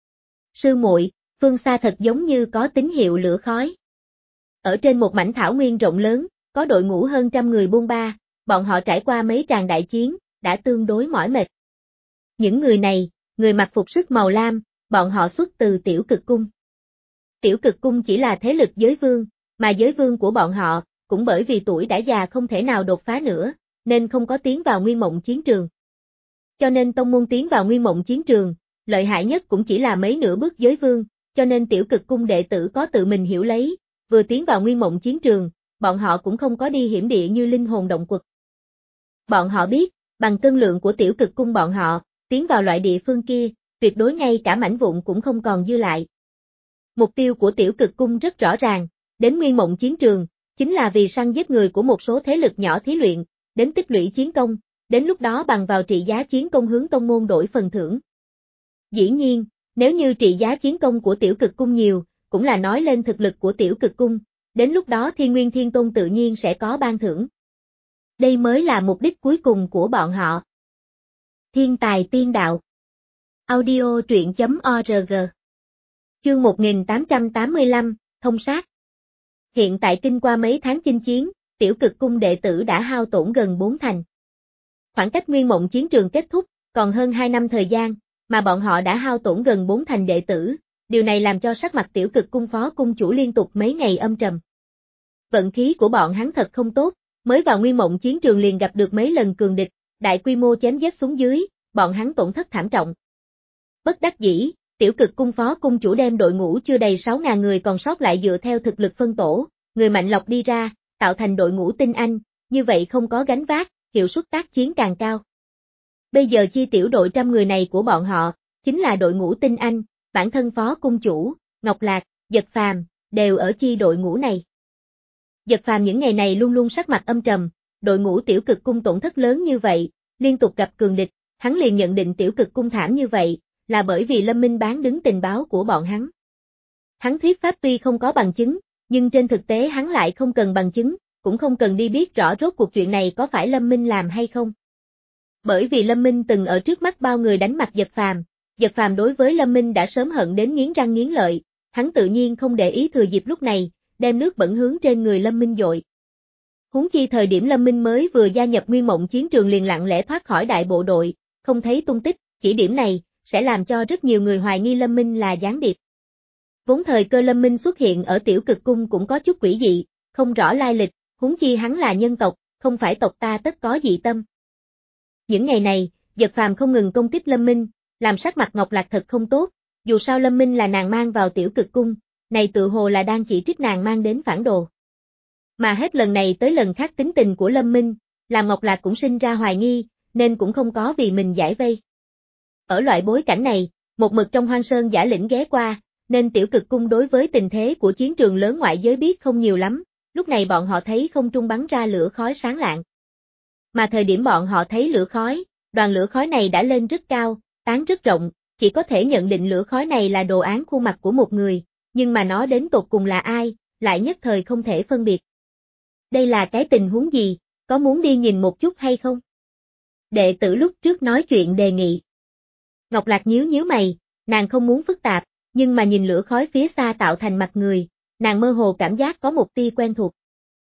Sư muội, phương xa thật giống như có tín hiệu lửa khói. Ở trên một mảnh thảo nguyên rộng lớn, có đội ngũ hơn trăm người buôn ba, bọn họ trải qua mấy tràng đại chiến, đã tương đối mỏi mệt. Những người này, người mặc phục sức màu lam, bọn họ xuất từ Tiểu Cực Cung. Tiểu Cực Cung chỉ là thế lực giới vương, mà giới vương của bọn họ, cũng bởi vì tuổi đã già không thể nào đột phá nữa, nên không có tiến vào Nguyên Mộng chiến trường. Cho nên tông môn tiến vào Nguyên Mộng chiến trường, lợi hại nhất cũng chỉ là mấy nửa bước giới vương, cho nên Tiểu Cực Cung đệ tử có tự mình hiểu lấy, vừa tiến vào Nguyên Mộng chiến trường, bọn họ cũng không có đi hiểm địa như linh hồn động quật. Bọn họ biết, bằng cân lượng của Tiểu Cực Cung bọn họ, tiến vào loại địa phương kia, tuyệt đối ngay cả mảnh vụn cũng không còn dư lại. Mục tiêu của Tiểu Cực Cung rất rõ ràng, đến Nguyên Mộng chiến trường, chính là vì săn giết người của một số thế lực nhỏ thí luyện, đến tích lũy chiến công, đến lúc đó bằng vào trị giá chiến công hướng tông môn đổi phần thưởng. Dĩ nhiên, nếu như trị giá chiến công của Tiểu Cực Cung nhiều, cũng là nói lên thực lực của Tiểu Cực Cung, đến lúc đó Thiên Nguyên Thiên Tôn tự nhiên sẽ có ban thưởng. Đây mới là mục đích cuối cùng của bọn họ. Thiên tài tiên đạo. Audio truyện chấm org. Chương một nghìn tám trăm tám mươi lăm, thông sát. Hiện tại kinh qua mấy tháng chinh chiến, Tiểu Cực Cung đệ tử đã hao tổn gần bốn thành. Khoảng cách Nguyên Mộng chiến trường kết thúc, còn hơn hai năm thời gian, mà bọn họ đã hao tổn gần bốn thành đệ tử, điều này làm cho sắc mặt Tiểu Cực Cung phó cung chủ liên tục mấy ngày âm trầm. Vận khí của bọn hắn thật không tốt, mới vào Nguyên Mộng chiến trường liền gặp được mấy lần cường địch, đại quy mô chém giết xuống dưới, bọn hắn tổn thất thảm trọng. Bất đắc dĩ, Tiểu Cực Cung phó cung chủ đem đội ngũ chưa đầy sáu nghìn người còn sót lại dựa theo thực lực phân tổ, người mạnh lọc đi ra, tạo thành đội ngũ tinh anh, như vậy không có gánh vác, hiệu suất tác chiến càng cao. Bây giờ chi tiểu đội trăm người này của bọn họ, chính là đội ngũ tinh anh, bản thân phó cung chủ, Ngọc Lạc, Dật Phàm, đều ở chi đội ngũ này. Dật Phàm những ngày này luôn luôn sắc mặt âm trầm, đội ngũ Tiểu Cực Cung tổn thất lớn như vậy, liên tục gặp cường địch, hắn liền nhận định Tiểu Cực Cung thảm như vậy, là bởi vì Lâm Minh bán đứng tình báo của bọn hắn. Hắn thuyết pháp tuy không có bằng chứng, nhưng trên thực tế hắn lại không cần bằng chứng, cũng không cần đi biết rõ rốt cuộc chuyện này có phải Lâm Minh làm hay không. Bởi vì Lâm Minh từng ở trước mắt bao người đánh mặt Dật Phàm, Dật Phàm đối với Lâm Minh đã sớm hận đến nghiến răng nghiến lợi, hắn tự nhiên không để ý thừa dịp lúc này, đem nước bẩn hướng trên người Lâm Minh dội. Huống chi thời điểm Lâm Minh mới vừa gia nhập Nguyên Mộng chiến trường liền lặng lẽ thoát khỏi đại bộ đội, không thấy tung tích, chỉ điểm này sẽ làm cho rất nhiều người hoài nghi Lâm Minh là gián điệp. Vốn thời cơ Lâm Minh xuất hiện ở Tiểu Cực Cung cũng có chút quỷ dị, không rõ lai lịch, huống chi hắn là nhân tộc, không phải tộc ta tất có dị tâm. Những ngày này, Dật Phàm không ngừng công kích Lâm Minh, làm sắc mặt Ngọc Lạc thật không tốt, dù sao Lâm Minh là nàng mang vào Tiểu Cực Cung, này tự hồ là đang chỉ trích nàng mang đến phản đồ. Mà hết lần này tới lần khác tính tình của Lâm Minh, làm Ngọc Lạc cũng sinh ra hoài nghi, nên cũng không có vì mình giải vây. Ở loại bối cảnh này, một mực trong Hoang Sơn giả lĩnh ghé qua, nên Tiểu Cực Cung đối với tình thế của chiến trường lớn ngoại giới biết không nhiều lắm, lúc này bọn họ thấy không trung bắn ra lửa khói sáng lạng. Mà thời điểm bọn họ thấy lửa khói, đoàn lửa khói này đã lên rất cao, tán rất rộng, chỉ có thể nhận định lửa khói này là đồ án khuôn mặt của một người, nhưng mà nó đến tột cùng là ai, lại nhất thời không thể phân biệt. Đây là cái tình huống gì, có muốn đi nhìn một chút hay không? Đệ tử lúc trước nói chuyện đề nghị. Ngọc Lạc nhíu nhíu mày, nàng không muốn phức tạp, nhưng mà nhìn lửa khói phía xa tạo thành mặt người, nàng mơ hồ cảm giác có một tia quen thuộc.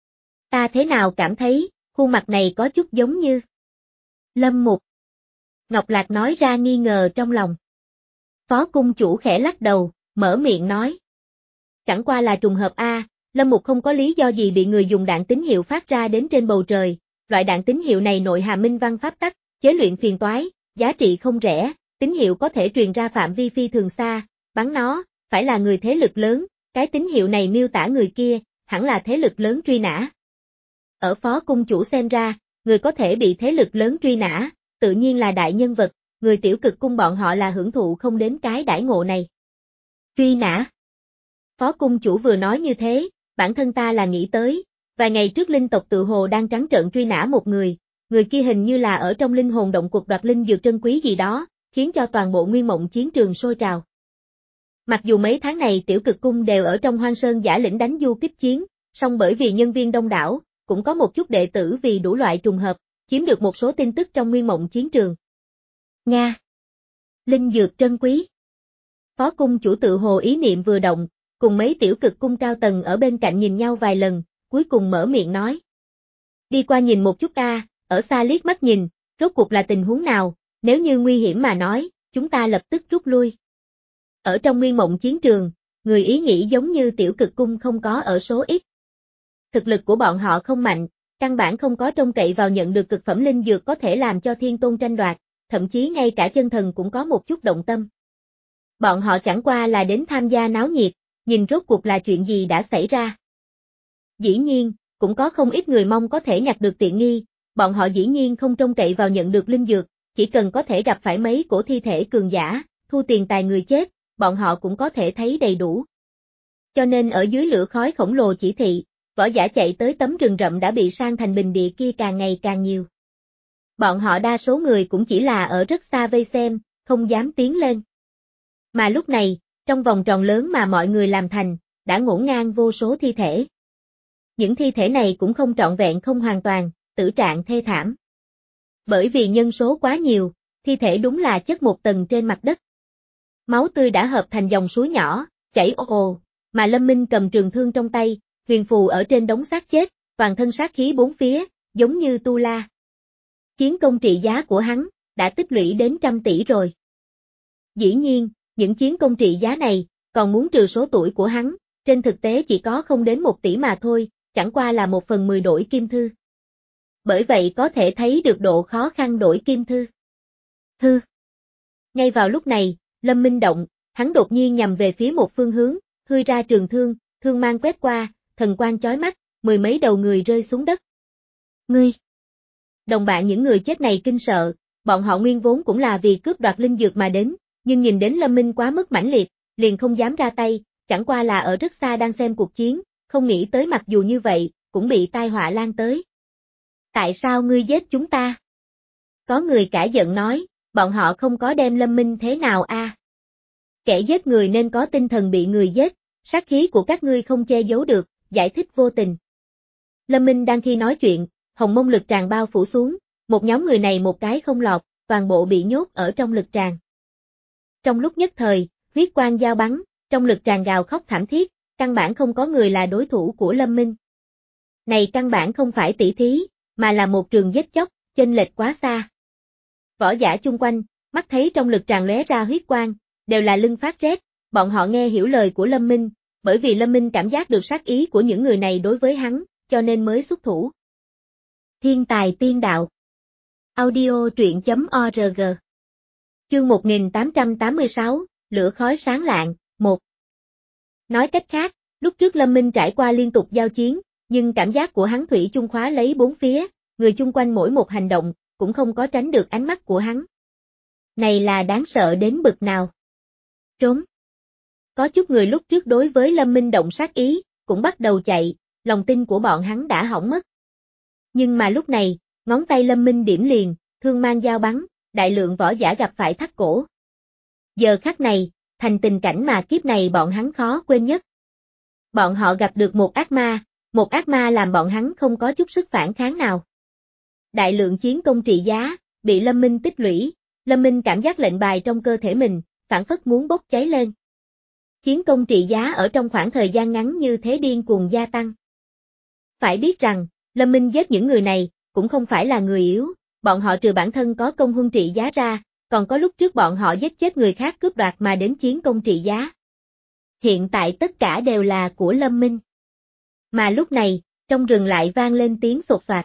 Ta thế nào cảm thấy, khuôn mặt này có chút giống như Lâm Mục. Ngọc Lạc nói ra nghi ngờ trong lòng. Phó cung chủ khẽ lắc đầu, mở miệng nói. Chẳng qua là trùng hợp a, Lâm Mục không có lý do gì bị người dùng đạn tín hiệu phát ra đến trên bầu trời, loại đạn tín hiệu này nội hàm minh văn pháp tắc, chế luyện phiền toái, giá trị không rẻ, tín hiệu có thể truyền ra phạm vi phi thường xa, bắn nó, phải là người thế lực lớn, cái tín hiệu này miêu tả người kia, hẳn là thế lực lớn truy nã. Ở phó cung chủ xem ra, người có thể bị thế lực lớn truy nã, tự nhiên là đại nhân vật, người tiểu cực cung bọn họ là hưởng thụ không đến cái đãi ngộ này. Truy nã. Phó cung chủ vừa nói như thế, bản thân ta là nghĩ tới, vài ngày trước linh tộc tự hồ đang trắng trợn truy nã một người, người kia hình như là ở trong linh hồn động cuộc đoạt linh dược trân quý gì đó, khiến cho toàn bộ nguyên mộng chiến trường sôi trào. Mặc dù mấy tháng này tiểu cực cung đều ở trong hoang sơn giả lĩnh đánh du kích chiến, song bởi vì nhân viên đông đảo, cũng có một chút đệ tử vì đủ loại trùng hợp, chiếm được một số tin tức trong nguyên mộng chiến trường. Nga. Linh dược trân quý. Phó cung chủ tự hồ ý niệm vừa động, cùng mấy tiểu cực cung cao tầng ở bên cạnh nhìn nhau vài lần, cuối cùng mở miệng nói. Đi qua nhìn một chút a, ở xa liếc mắt nhìn, rốt cuộc là tình huống nào, nếu như nguy hiểm mà nói, chúng ta lập tức rút lui. Ở trong nguyên mộng chiến trường, người ý nghĩ giống như tiểu cực cung không có ở số ít. Thực lực của bọn họ không mạnh, căn bản không có trông cậy vào nhận được cực phẩm linh dược có thể làm cho thiên tôn tranh đoạt, thậm chí ngay cả chân thần cũng có một chút động tâm. Bọn họ chẳng qua là đến tham gia náo nhiệt, nhìn rốt cuộc là chuyện gì đã xảy ra. Dĩ nhiên, cũng có không ít người mong có thể nhặt được tiện nghi, bọn họ dĩ nhiên không trông cậy vào nhận được linh dược, chỉ cần có thể gặp phải mấy cổ thi thể cường giả, thu tiền tài người chết, bọn họ cũng có thể thấy đầy đủ. Cho nên ở dưới lửa khói khổng lồ chỉ thị, võ giả chạy tới tấm rừng rậm đã bị san thành bình địa kia càng ngày càng nhiều. Bọn họ đa số người cũng chỉ là ở rất xa vây xem, không dám tiến lên. Mà lúc này, trong vòng tròn lớn mà mọi người làm thành, đã ngổn ngang vô số thi thể. Những thi thể này cũng không trọn vẹn không hoàn toàn, tử trạng thê thảm. Bởi vì nhân số quá nhiều, thi thể đúng là chất một tầng trên mặt đất. Máu tươi đã hợp thành dòng suối nhỏ, chảy ồ ồ, mà Lâm Minh cầm trường thương trong tay, huyền phù ở trên đống xác chết, toàn thân sát khí bốn phía, giống như tu la. Chiến công trị giá của hắn, đã tích lũy đến trăm tỷ rồi. Dĩ nhiên, những chiến công trị giá này, còn muốn trừ số tuổi của hắn, trên thực tế chỉ có không đến một tỷ mà thôi, chẳng qua là một phần mười đổi kim thư. Bởi vậy có thể thấy được độ khó khăn đổi kim thư. Hư. Ngay vào lúc này, Lâm Minh động, hắn đột nhiên nhằm về phía một phương hướng, hươi ra trường thương, thương mang quét qua, thần quang chói mắt, mười mấy đầu người rơi xuống đất. Ngươi! Đồng bạn những người chết này kinh sợ, bọn họ nguyên vốn cũng là vì cướp đoạt linh dược mà đến, nhưng nhìn đến Lâm Minh quá mức mãnh liệt, liền không dám ra tay, chẳng qua là ở rất xa đang xem cuộc chiến, không nghĩ tới mặc dù như vậy, cũng bị tai họa lan tới. Tại sao ngươi giết chúng ta? Có người cả giận nói, bọn họ không có đem Lâm Minh thế nào a? À? Kẻ giết người nên có tinh thần bị người giết, sát khí của các ngươi không che giấu được, giải thích vô tình. Lâm Minh đang khi nói chuyện, hồng mông lực tràng bao phủ xuống, một nhóm người này một cái không lọt, toàn bộ bị nhốt ở trong lực tràng. Trong lúc nhất thời, huyết quang giao bắn, trong lực tràng gào khóc thảm thiết, căn bản không có người là đối thủ của Lâm Minh. Này căn bản không phải tỷ thí, mà là một trường giết chóc, chênh lệch quá xa. Võ giả chung quanh, mắt thấy trong lực tràng lóe ra huyết quang, đều là lưng phát rét, bọn họ nghe hiểu lời của Lâm Minh, bởi vì Lâm Minh cảm giác được sát ý của những người này đối với hắn, cho nên mới xuất thủ. Thiên tài tiên đạo. Audio truyện chấm org. Chương một nghìn tám trăm tám mươi sáu, lửa khói sáng lạng, một. Nói cách khác, lúc trước Lâm Minh trải qua liên tục giao chiến, nhưng cảm giác của hắn thủy chung khóa lấy bốn phía, người chung quanh mỗi một hành động, cũng không có tránh được ánh mắt của hắn. Này là đáng sợ đến bực nào? Trốn. Có chút người lúc trước đối với Lâm Minh động sát ý, cũng bắt đầu chạy, lòng tin của bọn hắn đã hỏng mất. Nhưng mà lúc này, ngón tay Lâm Minh điểm liền, thương mang dao bắn, đại lượng võ giả gặp phải thắt cổ. Giờ khắc này, thành tình cảnh mà kiếp này bọn hắn khó quên nhất. Bọn họ gặp được một ác ma, một ác ma làm bọn hắn không có chút sức phản kháng nào. Đại lượng chiến công trị giá, bị Lâm Minh tích lũy, Lâm Minh cảm giác lệnh bài trong cơ thể mình, phản phất muốn bốc cháy lên. Chiến công trị giá ở trong khoảng thời gian ngắn như thế điên cuồng gia tăng. Phải biết rằng, Lâm Minh giết những người này, cũng không phải là người yếu, bọn họ trừ bản thân có công huân trị giá ra, còn có lúc trước bọn họ giết chết người khác cướp đoạt mà đến chiến công trị giá. Hiện tại tất cả đều là của Lâm Minh. Mà lúc này, trong rừng lại vang lên tiếng sột soạt.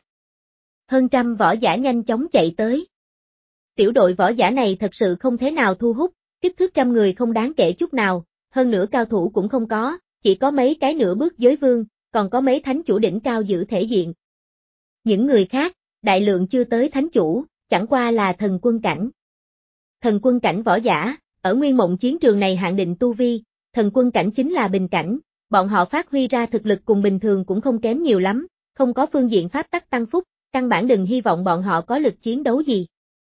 Hơn trăm võ giả nhanh chóng chạy tới. Tiểu đội võ giả này thật sự không thế nào thu hút, kích thước trăm người không đáng kể chút nào, hơn nữa cao thủ cũng không có, chỉ có mấy cái nửa bước giới vương, còn có mấy thánh chủ đỉnh cao giữ thể diện. Những người khác, đại lượng chưa tới thánh chủ, chẳng qua là thần quân cảnh. Thần quân cảnh võ giả, ở nguyên mộng chiến trường này hạn định tu vi, thần quân cảnh chính là bình cảnh, bọn họ phát huy ra thực lực cùng bình thường cũng không kém nhiều lắm, không có phương diện pháp tắc tăng phúc, căn bản đừng hy vọng bọn họ có lực chiến đấu gì.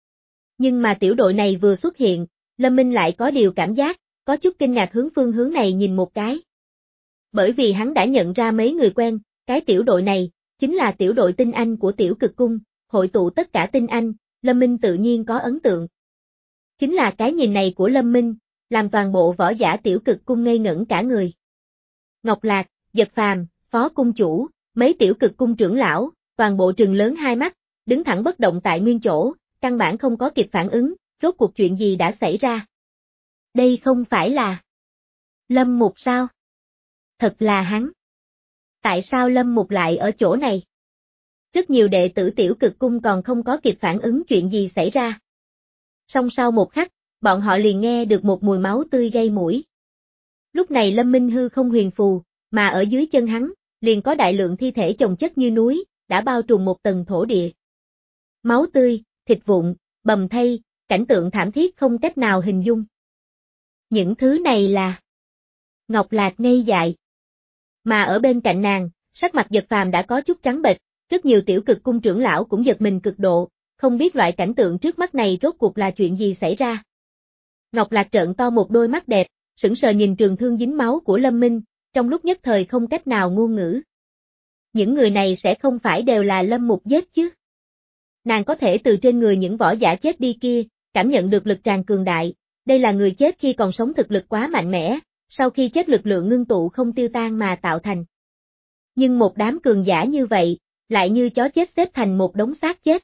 Nhưng mà tiểu đội này vừa xuất hiện, Lâm Minh lại có điều cảm giác, có chút kinh ngạc hướng phương hướng này nhìn một cái. Bởi vì hắn đã nhận ra mấy người quen, cái tiểu đội này, chính là tiểu đội tinh anh của tiểu cực cung, hội tụ tất cả tinh anh, Lâm Minh tự nhiên có ấn tượng. Chính là cái nhìn này của Lâm Minh, làm toàn bộ võ giả tiểu cực cung ngây ngẩn cả người. Ngọc Lạc, Dật Phàm, Phó cung chủ, mấy tiểu cực cung trưởng lão, toàn bộ trừng lớn hai mắt, đứng thẳng bất động tại nguyên chỗ, căn bản không có kịp phản ứng, rốt cuộc chuyện gì đã xảy ra. Đây không phải là Lâm Mục sao? Thật là hắn. Tại sao Lâm Mục lại ở chỗ này? Rất nhiều đệ tử tiểu cực cung còn không có kịp phản ứng chuyện gì xảy ra. Song sau một khắc, bọn họ liền nghe được một mùi máu tươi gây mũi. Lúc này Lâm Minh hư không huyền phù, mà ở dưới chân hắn, liền có đại lượng thi thể chồng chất như núi, đã bao trùm một tầng thổ địa. Máu tươi, thịt vụn, bầm thây, cảnh tượng thảm thiết không cách nào hình dung. Những thứ này là... Ngọc Lạc ngây dại. Mà ở bên cạnh nàng, sắc mặt Dật Phàm đã có chút trắng bệch, rất nhiều tiểu cực cung trưởng lão cũng giật mình cực độ, không biết loại cảnh tượng trước mắt này rốt cuộc là chuyện gì xảy ra. Ngọc Lạc trợn to một đôi mắt đẹp, sững sờ nhìn trường thương dính máu của Lâm Minh, trong lúc nhất thời không cách nào ngôn ngữ. Những người này sẽ không phải đều là Lâm Mục giết chứ? Nàng có thể từ trên người những võ giả chết đi kia, cảm nhận được lực tràn cường đại, đây là người chết khi còn sống thực lực quá mạnh mẽ, sau khi chết lực lượng ngưng tụ không tiêu tan mà tạo thành. Nhưng một đám cường giả như vậy, lại như chó chết xếp thành một đống xác chết.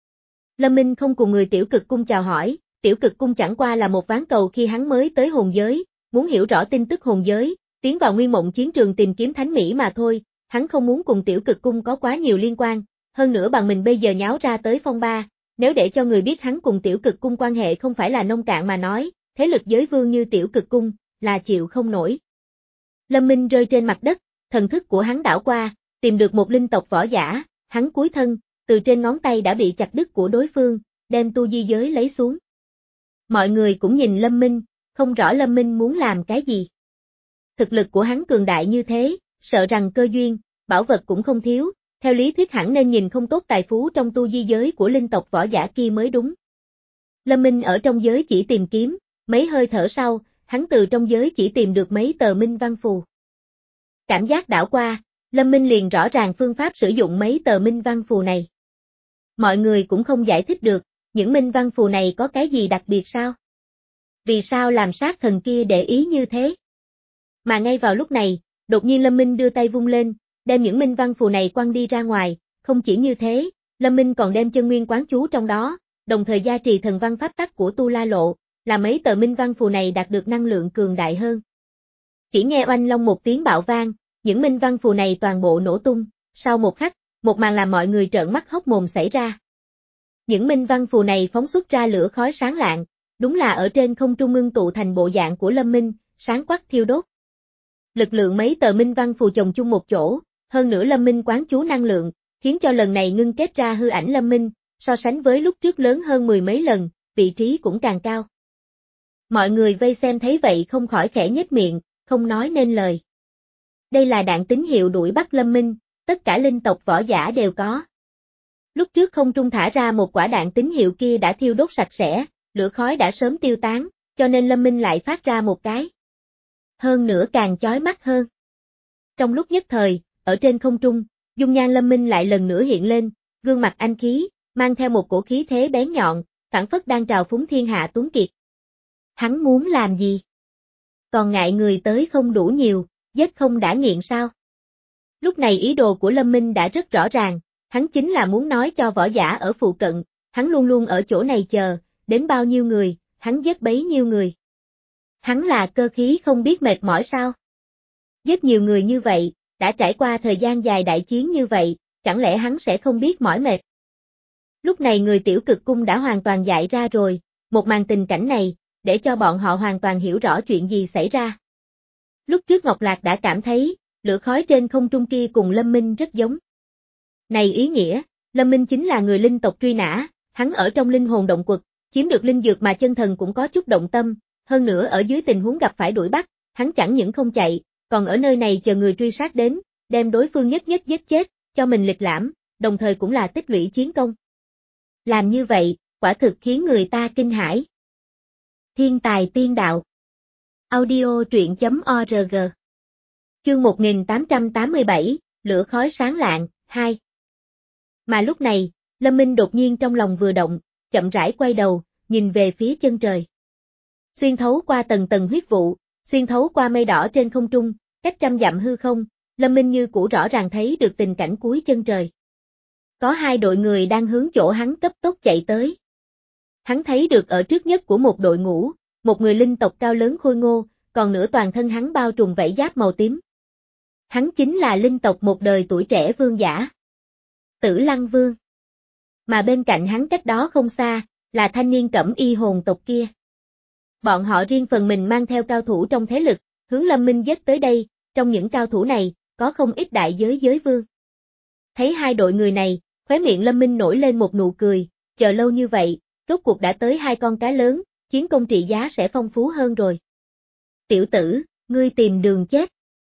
Lâm Minh không cùng người tiểu cực cung chào hỏi, tiểu cực cung chẳng qua là một ván cầu khi hắn mới tới hồn giới, muốn hiểu rõ tin tức hồn giới, tiến vào nguyên mộng chiến trường tìm kiếm thánh mỹ mà thôi, hắn không muốn cùng tiểu cực cung có quá nhiều liên quan, hơn nữa bằng mình bây giờ nháo ra tới phong ba, nếu để cho người biết hắn cùng tiểu cực cung quan hệ không phải là nông cạn mà nói, thế lực giới vương như tiểu cực cung, là chịu không nổi. Lâm Minh rơi trên mặt đất, thần thức của hắn đảo qua, tìm được một linh tộc võ giả, hắn cúi thân, từ trên ngón tay đã bị chặt đứt của đối phương, đem tu di giới lấy xuống. Mọi người cũng nhìn Lâm Minh, không rõ Lâm Minh muốn làm cái gì. Thực lực của hắn cường đại như thế, sợ rằng cơ duyên, bảo vật cũng không thiếu, theo lý thuyết hẳn nên nhìn không tốt tài phú trong tu di giới của linh tộc võ giả kia mới đúng. Lâm Minh ở trong giới chỉ tìm kiếm, mấy hơi thở sau, hắn từ trong giới chỉ tìm được mấy tờ minh văn phù. Cảm giác đảo qua, Lâm Minh liền rõ ràng phương pháp sử dụng mấy tờ minh văn phù này. Mọi người cũng không giải thích được, những minh văn phù này có cái gì đặc biệt sao? Vì sao làm sát thần kia để ý như thế? Mà ngay vào lúc này, đột nhiên Lâm Minh đưa tay vung lên, đem những minh văn phù này quăng đi ra ngoài, không chỉ như thế, Lâm Minh còn đem chân nguyên quán chú trong đó, đồng thời gia trì thần văn pháp tắc của Tu La Lộ, là mấy tờ minh văn phù này đạt được năng lượng cường đại hơn. Chỉ nghe oanh long một tiếng bạo vang, những minh văn phù này toàn bộ nổ tung, sau một khắc, một màn làm mọi người trợn mắt hốc mồm xảy ra. Những minh văn phù này phóng xuất ra lửa khói sáng lạng, đúng là ở trên không trung ngưng tụ thành bộ dạng của Lâm Minh, sáng quắc thiêu đốt. Lực lượng mấy tờ minh văn phù chồng chung một chỗ, hơn nữa Lâm Minh quán chú năng lượng, khiến cho lần này ngưng kết ra hư ảnh Lâm Minh, so sánh với lúc trước lớn hơn mười mấy lần, vị trí cũng càng cao. Mọi người vây xem thấy vậy không khỏi khẽ nhếch miệng, không nói nên lời. Đây là đạn tín hiệu đuổi bắt Lâm Minh, tất cả linh tộc võ giả đều có. Lúc trước không trung thả ra một quả đạn tín hiệu kia đã thiêu đốt sạch sẽ, lửa khói đã sớm tiêu tán, cho nên Lâm Minh lại phát ra một cái. Hơn nữa càng chói mắt hơn. Trong lúc nhất thời, ở trên không trung, dung nhan Lâm Minh lại lần nữa hiện lên, gương mặt anh khí, mang theo một cổ khí thế bén nhọn, phảng phất đang trào phúng thiên hạ tuấn kiệt. Hắn muốn làm gì? Còn ngại người tới không đủ nhiều, giết không đã nghiện sao? Lúc này ý đồ của Lâm Minh đã rất rõ ràng, hắn chính là muốn nói cho võ giả ở phụ cận, hắn luôn luôn ở chỗ này chờ, đến bao nhiêu người, hắn giết bấy nhiêu người. Hắn là cơ khí không biết mệt mỏi sao? Giết nhiều người như vậy, đã trải qua thời gian dài đại chiến như vậy, chẳng lẽ hắn sẽ không biết mỏi mệt? Lúc này người Tiểu Cực Cung đã hoàn toàn dại ra rồi, một màn tình cảnh này, để cho bọn họ hoàn toàn hiểu rõ chuyện gì xảy ra. Lúc trước Ngọc Lạc đã cảm thấy, lửa khói trên không trung kia cùng Lâm Minh rất giống. Này ý nghĩa, Lâm Minh chính là người linh tộc truy nã, hắn ở trong linh hồn động quật, chiếm được linh dược mà chân thần cũng có chút động tâm, hơn nữa ở dưới tình huống gặp phải đuổi bắt, hắn chẳng những không chạy, còn ở nơi này chờ người truy sát đến, đem đối phương nhất nhất giết chết, cho mình lịch lãm, đồng thời cũng là tích lũy chiến công. Làm như vậy, quả thực khiến người ta kinh hãi. Thiên tài tiên đạo. Audio truyện chấm org. Chương một nghìn tám trăm tám mươi bảy, lửa khói sáng lạng, hai. Mà lúc này, Lâm Minh đột nhiên trong lòng vừa động, chậm rãi quay đầu, nhìn về phía chân trời. Xuyên thấu qua tầng tầng huyết vụ, xuyên thấu qua mây đỏ trên không trung, cách trăm dặm hư không, Lâm Minh như cũ rõ ràng thấy được tình cảnh cuối chân trời. Có hai đội người đang hướng chỗ hắn cấp tốc chạy tới. Hắn thấy được ở trước nhất của một đội ngũ, một người linh tộc cao lớn khôi ngô, còn nửa toàn thân hắn bao trùm vảy giáp màu tím. Hắn chính là linh tộc một đời tuổi trẻ vương giả. Tử Lăng Vương. Mà bên cạnh hắn cách đó không xa, là thanh niên cẩm y hồn tộc kia. Bọn họ riêng phần mình mang theo cao thủ trong thế lực, hướng Lâm Minh giết tới đây, trong những cao thủ này, có không ít đại giới giới vương. Thấy hai đội người này, khóe miệng Lâm Minh nổi lên một nụ cười, chờ lâu như vậy, rốt cuộc đã tới hai con cá lớn, chiến công trị giá sẽ phong phú hơn rồi. Tiểu tử, ngươi tìm đường chết.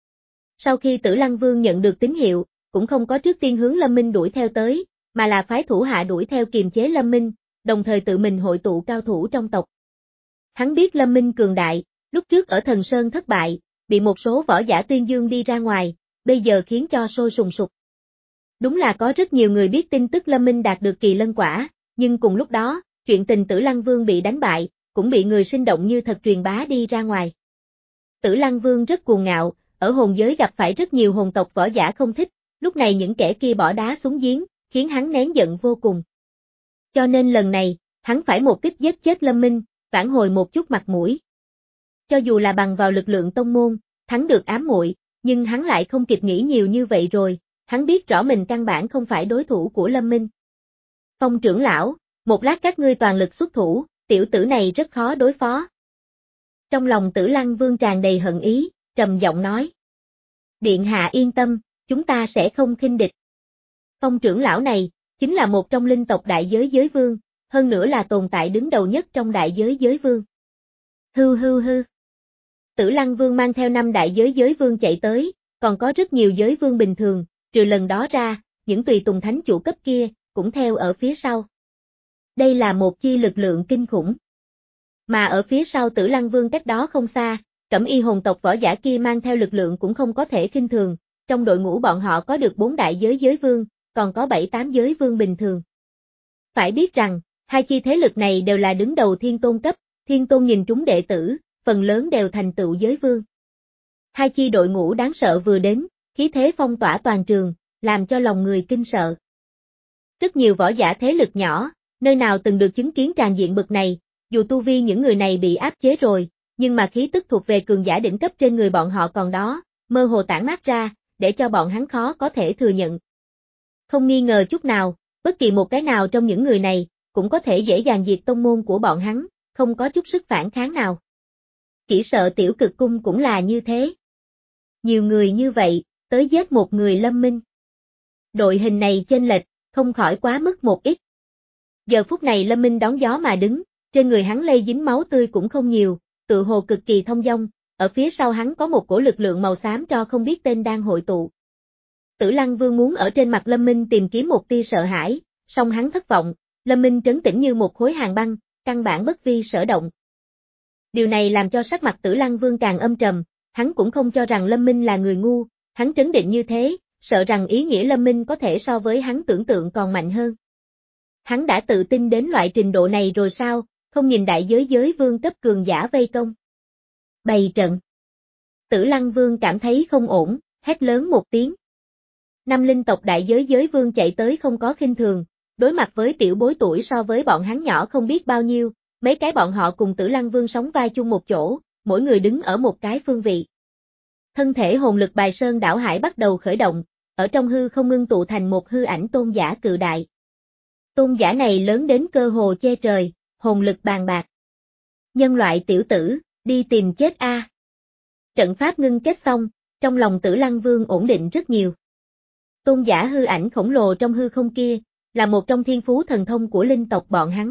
Sau khi Tử Lăng Vương nhận được tín hiệu, cũng không có trước tiên hướng Lâm Minh đuổi theo tới, mà là phái thủ hạ đuổi theo kiềm chế Lâm Minh, đồng thời tự mình hội tụ cao thủ trong tộc. Hắn biết Lâm Minh cường đại, lúc trước ở Thần Sơn thất bại, bị một số võ giả tuyên dương đi ra ngoài, bây giờ khiến cho sôi sùng sục. Đúng là có rất nhiều người biết tin tức Lâm Minh đạt được kỳ lân quả, nhưng cùng lúc đó, chuyện tình Tử Lăng Vương bị đánh bại, cũng bị người sinh động như thật truyền bá đi ra ngoài. Tử Lăng Vương rất cuồng ngạo, ở hồn giới gặp phải rất nhiều hồn tộc võ giả không thích, lúc này những kẻ kia bỏ đá xuống giếng, khiến hắn nén giận vô cùng. Cho nên lần này, hắn phải một kích giết chết Lâm Minh, vãn hồi một chút mặt mũi. Cho dù là bằng vào lực lượng tông môn, thắng được ám muội, nhưng hắn lại không kịp nghĩ nhiều như vậy rồi, hắn biết rõ mình căn bản không phải đối thủ của Lâm Minh. Phong trưởng lão, một lát các ngươi toàn lực xuất thủ, tiểu tử này rất khó đối phó. Trong lòng Tử Lăng Vương tràn đầy hận ý, trầm giọng nói. Điện hạ yên tâm, chúng ta sẽ không khinh địch. Phong trưởng lão này, chính là một trong linh tộc đại giới giới vương, hơn nữa là tồn tại đứng đầu nhất trong đại giới giới vương. Hư hư hư. Tử Lăng Vương mang theo năm đại giới giới vương chạy tới, còn có rất nhiều giới vương bình thường, trừ lần đó ra, những tùy tùng thánh chủ cấp kia, cũng theo ở phía sau. Đây là một chi lực lượng kinh khủng. Mà ở phía sau Tử Lăng Vương cách đó không xa, cẩm y hồn tộc võ giả kia mang theo lực lượng cũng không có thể khinh thường, trong đội ngũ bọn họ có được bốn đại giới giới vương, còn có bảy tám giới vương bình thường. Phải biết rằng, hai chi thế lực này đều là đứng đầu thiên tôn cấp, thiên tôn nhìn trúng đệ tử, phần lớn đều thành tựu giới vương. Hai chi đội ngũ đáng sợ vừa đến, khí thế phong tỏa toàn trường, làm cho lòng người kinh sợ. Rất nhiều võ giả thế lực nhỏ, nơi nào từng được chứng kiến tràn diện bực này, dù tu vi những người này bị áp chế rồi, nhưng mà khí tức thuộc về cường giả đỉnh cấp trên người bọn họ còn đó, mơ hồ tản mát ra, để cho bọn hắn khó có thể thừa nhận. Không nghi ngờ chút nào, bất kỳ một cái nào trong những người này, cũng có thể dễ dàng diệt tông môn của bọn hắn, không có chút sức phản kháng nào. Chỉ sợ Tiểu Cực Cung cũng là như thế. Nhiều người như vậy, tới giết một người Lâm Minh. Đội hình này chênh lệch, không khỏi quá mức một ít. Giờ phút này Lâm Minh đón gió mà đứng, trên người hắn lây dính máu tươi cũng không nhiều, tự hồ cực kỳ thông dong, ở phía sau hắn có một cổ lực lượng màu xám cho không biết tên đang hội tụ. Tử Lăng Vương muốn ở trên mặt Lâm Minh tìm kiếm một tia sợ hãi, song hắn thất vọng, Lâm Minh trấn tĩnh như một khối hàng băng, căn bản bất vi sở động. Điều này làm cho sắc mặt Tử Lăng Vương càng âm trầm, hắn cũng không cho rằng Lâm Minh là người ngu, hắn trấn định như thế, sợ rằng ý nghĩa Lâm Minh có thể so với hắn tưởng tượng còn mạnh hơn. Hắn đã tự tin đến loại trình độ này rồi sao, không nhìn đại giới giới vương cấp cường giả vây công. Bày trận. Tử Lăng Vương cảm thấy không ổn, hét lớn một tiếng. Năm linh tộc đại giới giới vương chạy tới không có khinh thường, đối mặt với tiểu bối tuổi so với bọn hắn nhỏ không biết bao nhiêu, mấy cái bọn họ cùng Tử Lăng Vương sống vai chung một chỗ, mỗi người đứng ở một cái phương vị. Thân thể hồn lực bài sơn đảo hải bắt đầu khởi động, ở trong hư không ngưng tụ thành một hư ảnh tôn giả cự đại. Tôn giả này lớn đến cơ hồ che trời, hồn lực bàn bạc. Nhân loại tiểu tử, đi tìm chết a. Trận pháp ngưng kết xong, trong lòng Tử Lăng Vương ổn định rất nhiều. Tôn giả hư ảnh khổng lồ trong hư không kia, là một trong thiên phú thần thông của linh tộc bọn hắn.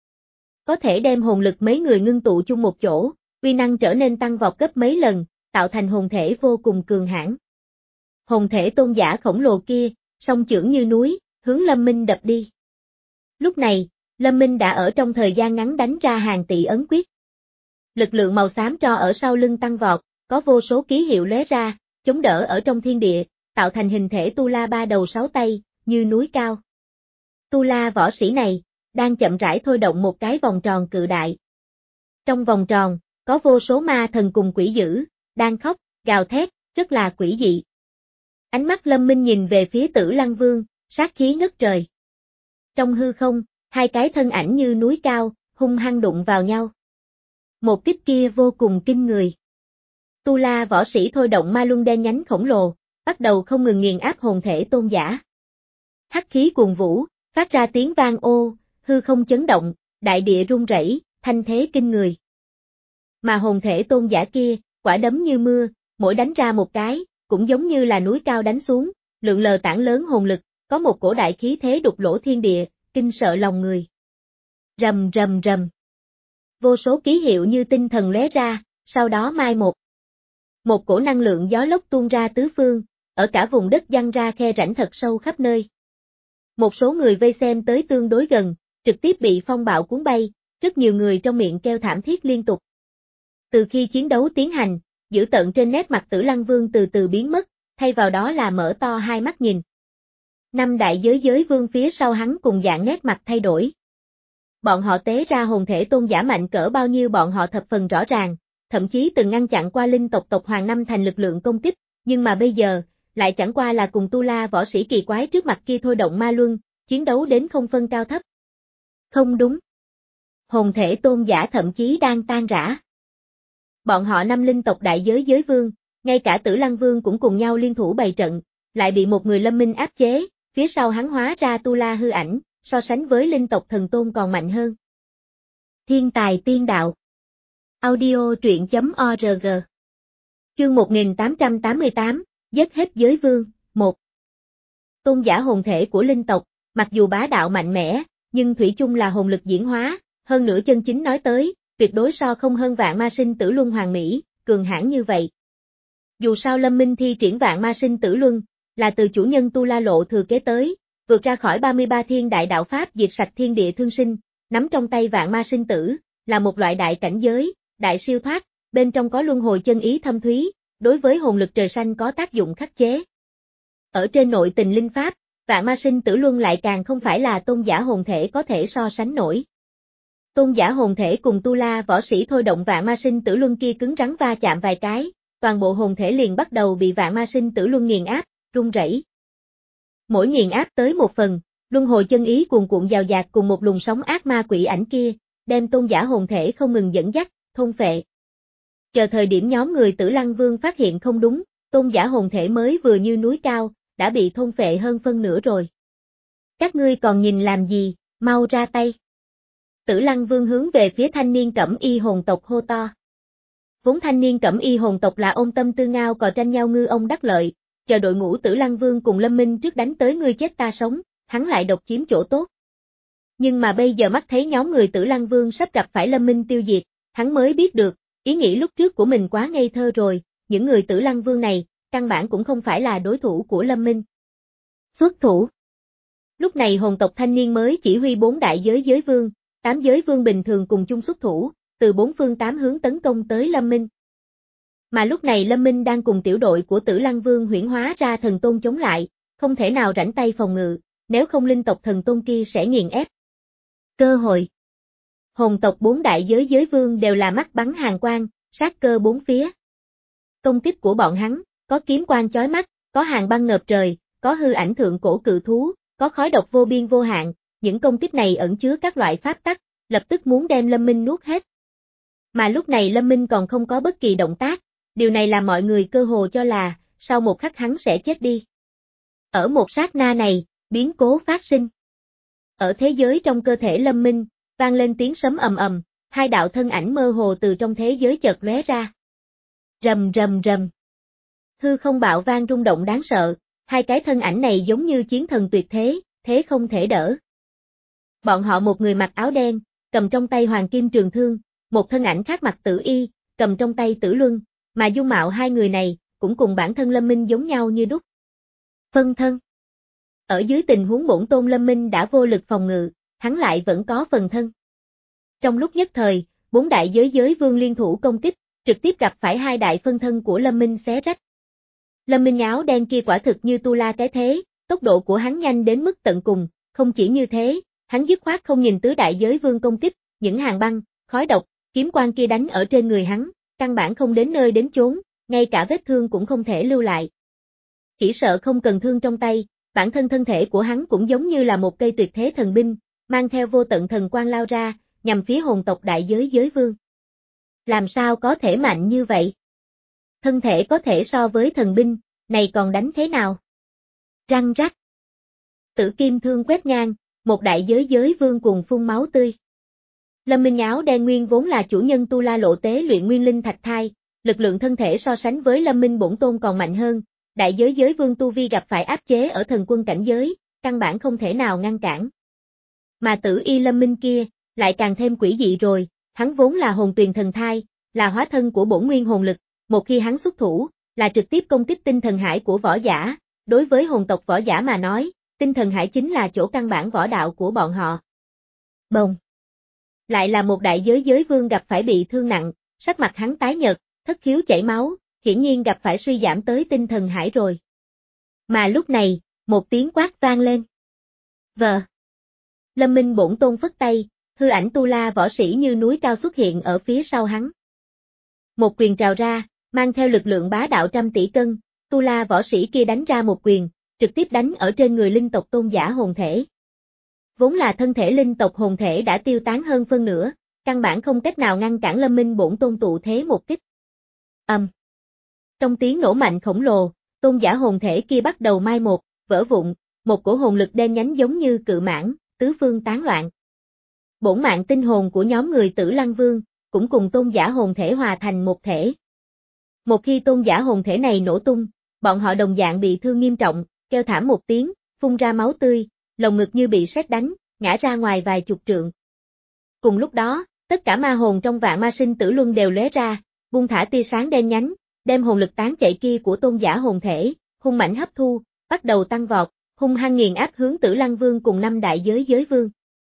Có thể đem hồn lực mấy người ngưng tụ chung một chỗ, uy năng trở nên tăng vọt gấp mấy lần, tạo thành hồn thể vô cùng cường hãn. Hồn thể tôn giả khổng lồ kia, song chưởng như núi, hướng Lâm Minh đập đi. Lúc này, Lâm Minh đã ở trong thời gian ngắn đánh ra hàng tỷ ấn quyết. Lực lượng màu xám tro ở sau lưng tăng vọt, có vô số ký hiệu lóe ra, chống đỡ ở trong thiên địa, tạo thành hình thể Tu La ba đầu sáu tay, như núi cao. Tu La võ sĩ này, đang chậm rãi thôi động một cái vòng tròn cự đại. Trong vòng tròn, có vô số ma thần cùng quỷ dữ, đang khóc, gào thét, rất là quỷ dị. Ánh mắt Lâm Minh nhìn về phía Tử Lăng Vương, sát khí ngất trời. Trong hư không, hai cái thân ảnh như núi cao, hung hăng đụng vào nhau. Một kích kia vô cùng kinh người. Tu La võ sĩ thôi động ma luân đen nhánh khổng lồ, bắt đầu không ngừng nghiền áp hồn thể tôn giả. Hắc khí cuồn vũ, phát ra tiếng vang ô, hư không chấn động, đại địa rung rẩy, thanh thế kinh người. Mà hồn thể tôn giả kia, quả đấm như mưa, mỗi đánh ra một cái, cũng giống như là núi cao đánh xuống, lượng lờ tảng lớn hồn lực, có một cổ đại khí thế đục lỗ thiên địa, kinh sợ lòng người. Rầm rầm rầm. Vô số ký hiệu như tinh thần lóe ra, sau đó mai một. Một cổ năng lượng gió lốc tuôn ra tứ phương, ở cả vùng đất giăng ra khe rãnh thật sâu khắp nơi. Một số người vây xem tới tương đối gần, trực tiếp bị phong bạo cuốn bay, rất nhiều người trong miệng kêu thảm thiết liên tục. Từ khi chiến đấu tiến hành, dữ tợn trên nét mặt Tử Lăng Vương từ từ biến mất, thay vào đó là mở to hai mắt nhìn. Năm đại giới giới vương phía sau hắn cùng dạng nét mặt thay đổi. Bọn họ tế ra hồn thể tôn giả mạnh cỡ bao nhiêu bọn họ thập phần rõ ràng, thậm chí từng ngăn chặn qua linh tộc tộc Hoàng Năm thành lực lượng công kích, nhưng mà bây giờ, lại chẳng qua là cùng Tu La võ sĩ kỳ quái trước mặt kia thôi động ma luân, chiến đấu đến không phân cao thấp. Không đúng. Hồn thể tôn giả thậm chí đang tan rã. Bọn họ năm linh tộc đại giới giới vương, ngay cả Tử Lăng Vương cũng cùng nhau liên thủ bày trận, lại bị một người Lâm Minh áp chế, phía sau hắn hóa ra Tu La hư ảnh, so sánh với linh tộc thần tôn còn mạnh hơn. Thiên tài tiên đạo. Audio truyện chấm org. Chương một nghìn tám trăm tám mươi tám, giết hết giới vương, một. Tôn giả hồn thể của linh tộc, mặc dù bá đạo mạnh mẽ, nhưng thủy chung là hồn lực diễn hóa, hơn nữa chân chính nói tới, tuyệt đối so không hơn vạn ma sinh tử luân hoàng mỹ, cường hãn như vậy. Dù sao Lâm Minh thi triển vạn ma sinh tử luân, là từ chủ nhân Tu La lộ thừa kế tới, vượt ra khỏi ba mươi ba thiên đại đạo pháp diệt sạch thiên địa thương sinh, nắm trong tay vạn ma sinh tử, là một loại đại cảnh giới, đại siêu thoát, bên trong có luân hồi chân ý thâm thúy, đối với hồn lực trời xanh có tác dụng khắc chế. Ở trên nội tình linh pháp, vạn ma sinh tử luân lại càng không phải là tôn giả hồn thể có thể so sánh nổi. Tôn giả hồn thể cùng Tu La võ sĩ thôi động vạn ma sinh tử luân kia cứng rắn va chạm vài cái, toàn bộ hồn thể liền bắt đầu bị vạn ma sinh tử luân nghiền áp, rung rẩy. Mỗi nghiền áp tới một phần, luân hồi chân ý cuồn cuộn dào dạt cùng một luồng sóng ác ma quỷ ảnh kia, đem tôn giả hồn thể không ngừng dẫn dắt, thôn phệ. Chờ thời điểm nhóm người Tử Lăng Vương phát hiện không đúng, tôn giả hồn thể mới vừa như núi cao, đã bị thôn phệ hơn phân nửa rồi. Các ngươi còn nhìn làm gì, mau ra tay. Tử Lăng Vương hướng về phía thanh niên cẩm y hồn tộc hô to. Vốn thanh niên cẩm y hồn tộc là ông tâm tư ngao cò tranh nhau ngư ông đắc lợi, chờ đội ngũ Tử Lăng Vương cùng Lâm Minh trước đánh tới ngươi chết ta sống, hắn lại độc chiếm chỗ tốt. Nhưng mà bây giờ mắt thấy nhóm người Tử Lăng Vương sắp gặp phải Lâm Minh tiêu diệt, hắn mới biết được, ý nghĩ lúc trước của mình quá ngây thơ rồi, những người Tử Lăng Vương này, căn bản cũng không phải là đối thủ của Lâm Minh. Xuất thủ. Lúc này hồn tộc thanh niên mới chỉ huy bốn đại giới giới vương, tám giới vương bình thường cùng chung xuất thủ, từ bốn phương tám hướng tấn công tới Lâm Minh. Mà lúc này Lâm Minh đang cùng tiểu đội của Tử Lăng Vương huyễn hóa ra thần tôn chống lại, không thể nào rảnh tay phòng ngự, nếu không linh tộc thần tôn kia sẽ nghiền ép, Cơ hội. Hồn tộc bốn đại giới giới vương đều là mắt bắn hàn quang, sát cơ bốn phía. Công kích của bọn hắn, có kiếm quang chói mắt, có hàng băng ngập trời, có hư ảnh thượng cổ cự thú, có khói độc vô biên vô hạn, những công kích này ẩn chứa các loại pháp tắc, lập tức muốn đem Lâm Minh nuốt hết. Mà lúc này Lâm Minh còn không có bất kỳ động tác, điều này làm mọi người cơ hồ cho là, sau một khắc hắn sẽ chết đi. Ở một sát na này, biến cố phát sinh. Ở thế giới trong cơ thể Lâm Minh, vang lên tiếng sấm ầm ầm, hai đạo thân ảnh mơ hồ từ trong thế giới chợt lóe ra. Rầm rầm rầm. Hư không bạo vang rung động đáng sợ, hai cái thân ảnh này giống như chiến thần tuyệt thế, thế không thể đỡ. Bọn họ một người mặc áo đen, cầm trong tay hoàng kim trường thương, một thân ảnh khác mặc tử y, cầm trong tay tử luân, mà dung mạo hai người này, cũng cùng bản thân Lâm Minh giống nhau như đúc. Phân thân. Ở dưới tình huống bổn tôn Lâm Minh đã vô lực phòng ngự, hắn lại vẫn có phần thân. Trong lúc nhất thời, bốn đại giới giới vương liên thủ công kích, trực tiếp gặp phải hai đại phân thân của Lâm Minh xé rách. Lâm Minh áo đen kia quả thực như tu la cái thế, tốc độ của hắn nhanh đến mức tận cùng, không chỉ như thế, hắn dứt khoát không nhìn tứ đại giới vương công kích, những hàng băng, khói độc, kiếm quang kia đánh ở trên người hắn, căn bản không đến nơi đến chốn, ngay cả vết thương cũng không thể lưu lại. Chỉ sợ không cần thương trong tay, bản thân thân thể của hắn cũng giống như là một cây tuyệt thế thần binh, mang theo vô tận thần quang lao ra, nhằm phía hồn tộc đại giới giới vương. Làm sao có thể mạnh như vậy? Thân thể có thể so với thần binh, này còn đánh thế nào? Răng rắc. Tử kim thương quét ngang, một đại giới giới vương cùng phun máu tươi. Lâm Minh áo đen nguyên vốn là chủ nhân tu la lộ tế luyện nguyên linh thạch thai, lực lượng thân thể so sánh với Lâm Minh bổn tôn còn mạnh hơn, đại giới giới vương tu vi gặp phải áp chế ở thần quân cảnh giới, căn bản không thể nào ngăn cản. Mà tử y Lâm Minh kia, lại càng thêm quỷ dị rồi, hắn vốn là hồn tuyền thần thai, là hóa thân của bổn nguyên hồn lực, một khi hắn xuất thủ, là trực tiếp công kích tinh thần hải của võ giả, đối với hồn tộc võ giả mà nói, tinh thần hải chính là chỗ căn bản võ đạo của bọn họ. Bồng. Lại là một đại giới giới vương gặp phải bị thương nặng, sắc mặt hắn tái nhợt, thất khiếu chảy máu, hiển nhiên gặp phải suy giảm tới tinh thần hải rồi. Mà lúc này, một tiếng quát vang lên. Vờ. Lâm Minh bổn tôn phất tay, hư ảnh tu la võ sĩ như núi cao xuất hiện ở phía sau hắn. Một quyền trào ra, mang theo lực lượng bá đạo trăm tỷ cân, tu la võ sĩ kia đánh ra một quyền, trực tiếp đánh ở trên người linh tộc tôn giả hồn thể. Vốn là thân thể linh tộc hồn thể đã tiêu tán hơn phân nửa, căn bản không cách nào ngăn cản Lâm Minh bổn tôn tụ thế một kích. Âm. Trong tiếng nổ mạnh khổng lồ, tôn giả hồn thể kia bắt đầu mai một, vỡ vụn, một cổ hồn lực đen nhánh giống như cự mãng, tứ phương tán loạn. Bổn mạng tinh hồn của nhóm người Tử Lăng Vương, cũng cùng tôn giả hồn thể hòa thành một thể. Một khi tôn giả hồn thể này nổ tung, bọn họ đồng dạng bị thương nghiêm trọng, kêu thảm một tiếng, phun ra máu tươi, lồng ngực như bị sét đánh, ngã ra ngoài vài chục trượng. Cùng lúc đó, tất cả ma hồn trong vạn ma sinh tử luân đều lóe ra, buông thả tia sáng đen nhánh, đem hồn lực tán chạy kia của tôn giả hồn thể, hung mãnh hấp thu, bắt đầu tăng vọt, hung hăng nghiền áp hướng Tử Lăng Vương cùng năm đại giới giới vương.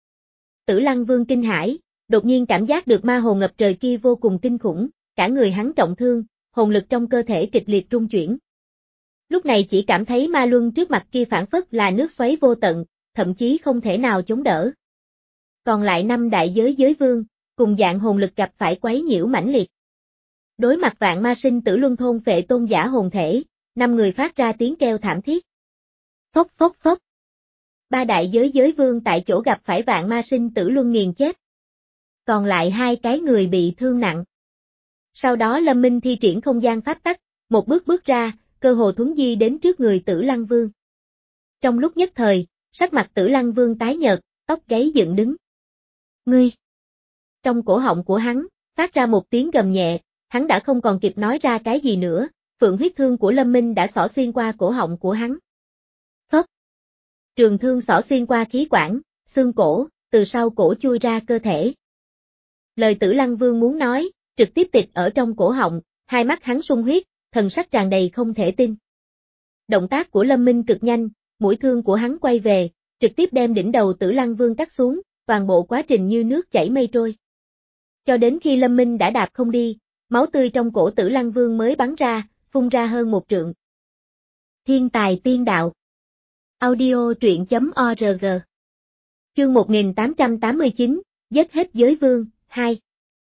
Tử Lăng Vương kinh hãi, đột nhiên cảm giác được ma hồn ngập trời kia vô cùng kinh khủng, cả người hắn trọng thương, hồn lực trong cơ thể kịch liệt rung chuyển. Lúc này chỉ cảm thấy ma luân trước mặt kia phản phất là nước xoáy vô tận, thậm chí không thể nào chống đỡ. Còn lại năm đại giới giới vương, cùng dạng hồn lực gặp phải quấy nhiễu mãnh liệt. Đối mặt vạn ma sinh tử luân thôn phệ tôn giả hồn thể, năm người phát ra tiếng kêu thảm thiết. Phốc phốc phốc. Ba đại giới giới vương tại chỗ gặp phải vạn ma sinh tử luân nghiền chết. Còn lại hai cái người bị thương nặng. Sau đó Lâm Minh thi triển không gian pháp tắc, một bước bước ra, cơ hồ thuấn di đến trước người Tử Lăng Vương. Trong lúc nhất thời, sắc mặt Tử Lăng Vương tái nhợt, tóc gáy dựng đứng. Ngươi! Trong cổ họng của hắn, phát ra một tiếng gầm nhẹ, hắn đã không còn kịp nói ra cái gì nữa, phượng huyết thương của Lâm Minh đã xỏ xuyên qua cổ họng của hắn. Phốc! Trường thương xỏ xuyên qua khí quản, xương cổ, từ sau cổ chui ra cơ thể. Lời Tử Lăng Vương muốn nói, trực tiếp tịt ở trong cổ họng, hai mắt hắn sung huyết, thần sắc tràn đầy không thể tin. Động tác của Lâm Minh cực nhanh, mũi thương của hắn quay về, trực tiếp đem đỉnh đầu Tử Lăng Vương cắt xuống, toàn bộ quá trình như nước chảy mây trôi. Cho đến khi Lâm Minh đã đạp không đi, máu tươi trong cổ Tử Lăng Vương mới bắn ra, phun ra hơn một trượng. Thiên tài tiên đạo. Audio truyện chấm org Chương một nghìn tám trăm tám mươi chín, giết hết giới vương, hai.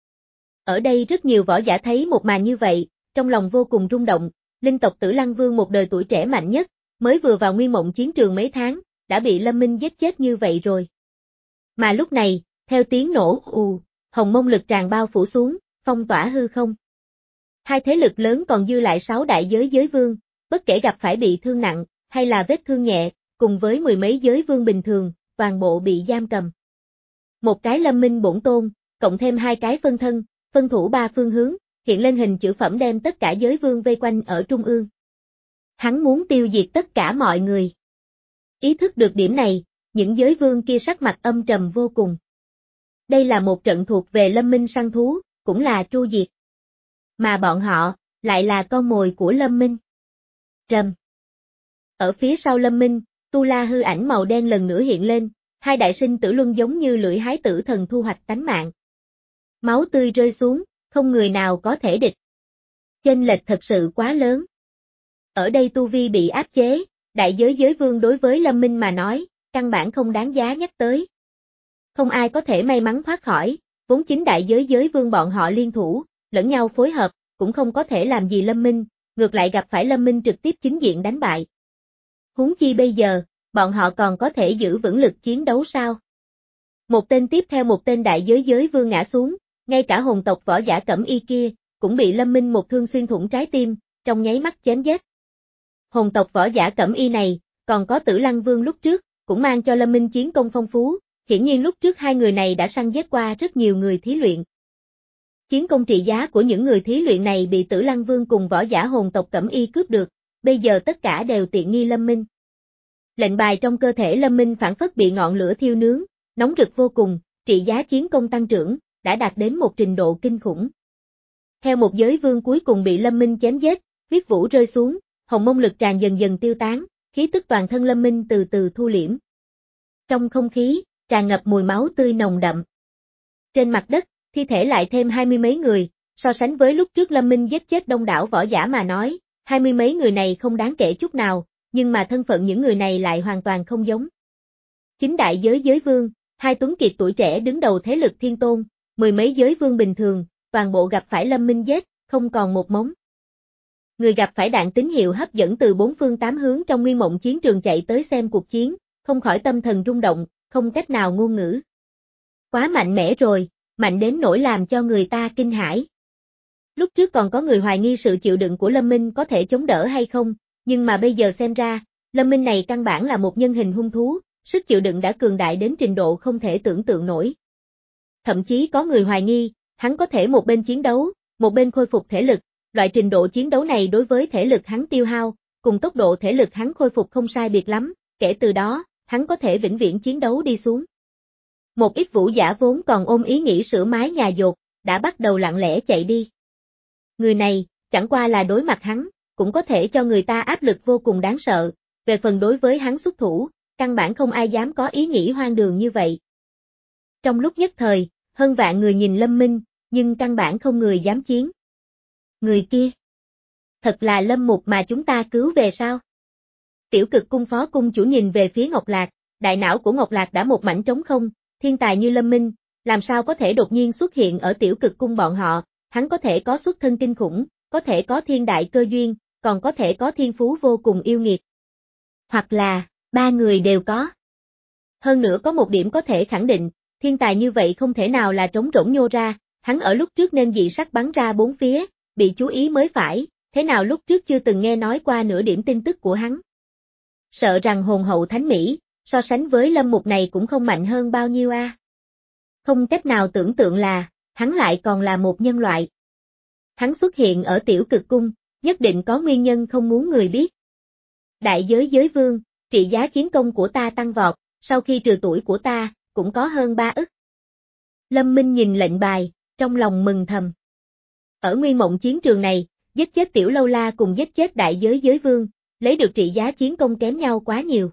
Ở đây rất nhiều võ giả thấy một màn như vậy, trong lòng vô cùng rung động, linh tộc Tử Lăng Vương một đời tuổi trẻ mạnh nhất, mới vừa vào Nguyên Mộng chiến trường mấy tháng, đã bị Lâm Minh giết chết như vậy rồi. Mà lúc này, theo tiếng nổ ù, hồng mông lực tràn bao phủ xuống, phong tỏa hư không. Hai thế lực lớn còn dư lại sáu đại giới giới vương, bất kể gặp phải bị thương nặng, hay là vết thương nhẹ, cùng với mười mấy giới vương bình thường, toàn bộ bị giam cầm. Một cái Lâm Minh bổn tôn, cộng thêm hai cái phân thân, phân thủ ba phương hướng, hiện lên hình chữ phẩm đem tất cả giới vương vây quanh ở trung ương. Hắn muốn tiêu diệt tất cả mọi người. Ý thức được điểm này, những giới vương kia sắc mặt âm trầm vô cùng. Đây là một trận thuộc về Lâm Minh săn thú, cũng là tru diệt. Mà bọn họ, lại là con mồi của Lâm Minh. Trầm. Ở phía sau Lâm Minh, tu la hư ảnh màu đen lần nữa hiện lên, hai đại sinh tử luân giống như lưỡi hái tử thần thu hoạch tánh mạng. Máu tươi rơi xuống, không người nào có thể địch. Chênh lệch thật sự quá lớn. Ở đây tu vi bị áp chế, đại giới giới vương đối với Lâm Minh mà nói, căn bản không đáng giá nhắc tới. Không ai có thể may mắn thoát khỏi, vốn chính đại giới giới vương bọn họ liên thủ, lẫn nhau phối hợp, cũng không có thể làm gì Lâm Minh, ngược lại gặp phải Lâm Minh trực tiếp chính diện đánh bại. Huống chi bây giờ, bọn họ còn có thể giữ vững lực chiến đấu sao? Một tên tiếp theo một tên đại giới giới vương ngã xuống, ngay cả hồn tộc võ giả Cẩm Y kia, cũng bị Lâm Minh một thương xuyên thủng trái tim, trong nháy mắt chém giết. Hồn tộc võ giả Cẩm Y này, còn có Tử Lăng Vương lúc trước, cũng mang cho Lâm Minh chiến công phong phú, hiển nhiên lúc trước hai người này đã săn giết qua rất nhiều người thí luyện. Chiến công trị giá của những người thí luyện này bị Tử Lăng Vương cùng võ giả hồn tộc Cẩm Y cướp được, bây giờ tất cả đều tiện nghi Lâm Minh. Lệnh bài trong cơ thể Lâm Minh phản phất bị ngọn lửa thiêu nướng, nóng rực vô cùng, trị giá chiến công tăng trưởng, đã đạt đến một trình độ kinh khủng. Theo một giới vương cuối cùng bị Lâm Minh chém giết, huyết vũ rơi xuống, hồng mông lực tràn dần dần tiêu tán, khí tức toàn thân Lâm Minh từ từ thu liễm. Trong không khí, tràn ngập mùi máu tươi nồng đậm. Trên mặt đất, thi thể lại thêm hai mươi mấy người, so sánh với lúc trước Lâm Minh giết chết đông đảo võ giả mà nói, hai mươi mấy người này không đáng kể chút nào, nhưng mà thân phận những người này lại hoàn toàn không giống. Chính đại giới giới vương, hai tuấn kiệt tuổi trẻ đứng đầu thế lực thiên tôn, mười mấy giới vương bình thường, toàn bộ gặp phải Lâm Minh giết, không còn một mống. Người gặp phải đạn tín hiệu hấp dẫn từ bốn phương tám hướng trong Nguyên Mộng chiến trường chạy tới xem cuộc chiến, không khỏi tâm thần rung động, không cách nào ngôn ngữ. Quá mạnh mẽ rồi, mạnh đến nỗi làm cho người ta kinh hãi. Lúc trước còn có người hoài nghi sự chịu đựng của Lâm Minh có thể chống đỡ hay không, nhưng mà bây giờ xem ra, Lâm Minh này căn bản là một nhân hình hung thú, sức chịu đựng đã cường đại đến trình độ không thể tưởng tượng nổi. Thậm chí có người hoài nghi, hắn có thể một bên chiến đấu, một bên khôi phục thể lực, loại trình độ chiến đấu này đối với thể lực hắn tiêu hao, cùng tốc độ thể lực hắn khôi phục không sai biệt lắm, kể từ đó, hắn có thể vĩnh viễn chiến đấu đi xuống. Một ít vũ giả vốn còn ôm ý nghĩ sửa mái nhà dột, đã bắt đầu lặng lẽ chạy đi. Người này, chẳng qua là đối mặt hắn, cũng có thể cho người ta áp lực vô cùng đáng sợ, về phần đối với hắn xuất thủ, căn bản không ai dám có ý nghĩ hoang đường như vậy. Trong lúc nhất thời, hơn vạn người nhìn Lâm Minh, nhưng căn bản không người dám chiến. Người kia, thật là Lâm Mục mà chúng ta cứu về sao? Tiểu Cực cung phó cung chủ nhìn về phía Ngọc Lạc, đại não của Ngọc Lạc đã một mảnh trống không, thiên tài như Lâm Minh, làm sao có thể đột nhiên xuất hiện ở Tiểu Cực cung bọn họ, hắn có thể có xuất thân kinh khủng, có thể có thiên đại cơ duyên, còn có thể có thiên phú vô cùng yêu nghiệt. Hoặc là, ba người đều có. Hơn nữa có một điểm có thể khẳng định, thiên tài như vậy không thể nào là trống rỗng nhô ra, hắn ở lúc trước nên dị sắc bắn ra bốn phía, bị chú ý mới phải, thế nào lúc trước chưa từng nghe nói qua nửa điểm tin tức của hắn. Sợ rằng hồn hậu thánh mỹ, so sánh với Lâm Mục này cũng không mạnh hơn bao nhiêu a. À. Không cách nào tưởng tượng là, hắn lại còn là một nhân loại. Hắn xuất hiện ở Tiểu Cực cung, nhất định có nguyên nhân không muốn người biết. Đại giới giới vương, trị giá chiến công của ta tăng vọt, sau khi trừ tuổi của ta, cũng có hơn ba ức. Lâm Minh nhìn lệnh bài, trong lòng mừng thầm. Ở Nguyên Mộng chiến trường này, giết chết Tiểu Lâu La cùng giết chết đại giới giới vương, lấy được trị giá chiến công kém nhau quá nhiều.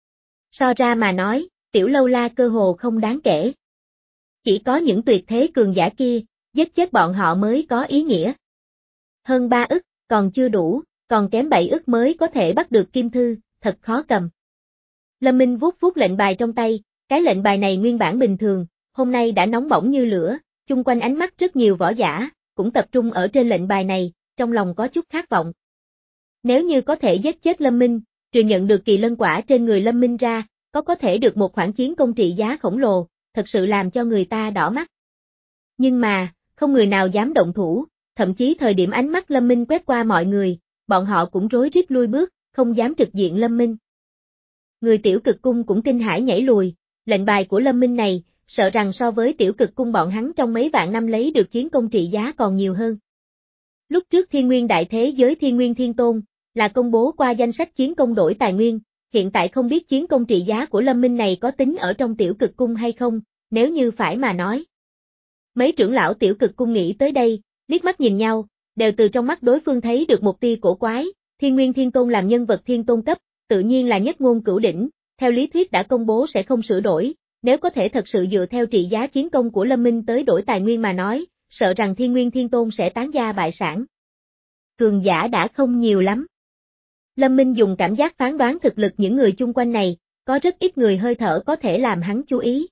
So ra mà nói, Tiểu Lâu La cơ hồ không đáng kể. Chỉ có những tuyệt thế cường giả kia, giết chết bọn họ mới có ý nghĩa. Hơn ba ức, còn chưa đủ, còn kém bảy ức mới có thể bắt được kim thư, thật khó cầm. Lâm Minh vuốt vuốt lệnh bài trong tay, Cái lệnh bài này nguyên bản bình thường, hôm nay đã nóng bỏng như lửa, chung quanh ánh mắt rất nhiều võ giả, cũng tập trung ở trên lệnh bài này, trong lòng có chút khát vọng. Nếu như có thể giết chết Lâm Minh, trừ nhận được kỳ lân quả trên người Lâm Minh ra, có có thể được một khoản chiến công trị giá khổng lồ, thật sự làm cho người ta đỏ mắt. Nhưng mà, không người nào dám động thủ, thậm chí thời điểm ánh mắt Lâm Minh quét qua mọi người, bọn họ cũng rối rít lui bước, không dám trực diện Lâm Minh. Người tiểu cực cung cũng kinh hãi nhảy lùi, lệnh bài của Lâm Minh này, sợ rằng so với tiểu cực cung bọn hắn trong mấy vạn năm lấy được chiến công trị giá còn nhiều hơn. Lúc trước Thiên Nguyên Đại Thế Giới Thiên Nguyên Thiên Tôn, là công bố qua danh sách chiến công đổi tài nguyên, hiện tại không biết chiến công trị giá của Lâm Minh này có tính ở trong tiểu cực cung hay không, nếu như phải mà nói. Mấy trưởng lão tiểu cực cung nghĩ tới đây, liếc mắt nhìn nhau, đều từ trong mắt đối phương thấy được một tia cổ quái, Thiên Nguyên Thiên Tôn làm nhân vật thiên tôn cấp, tự nhiên là nhất ngôn cửu đỉnh, theo lý thuyết đã công bố sẽ không sửa đổi, nếu có thể thật sự dựa theo trị giá chiến công của Lâm Minh tới đổi tài nguyên mà nói, sợ rằng Thiên Nguyên Thiên Tôn sẽ tán gia bại sản. Cường giả đã không nhiều lắm. Lâm Minh dùng cảm giác phán đoán thực lực những người chung quanh này, có rất ít người hơi thở có thể làm hắn chú ý.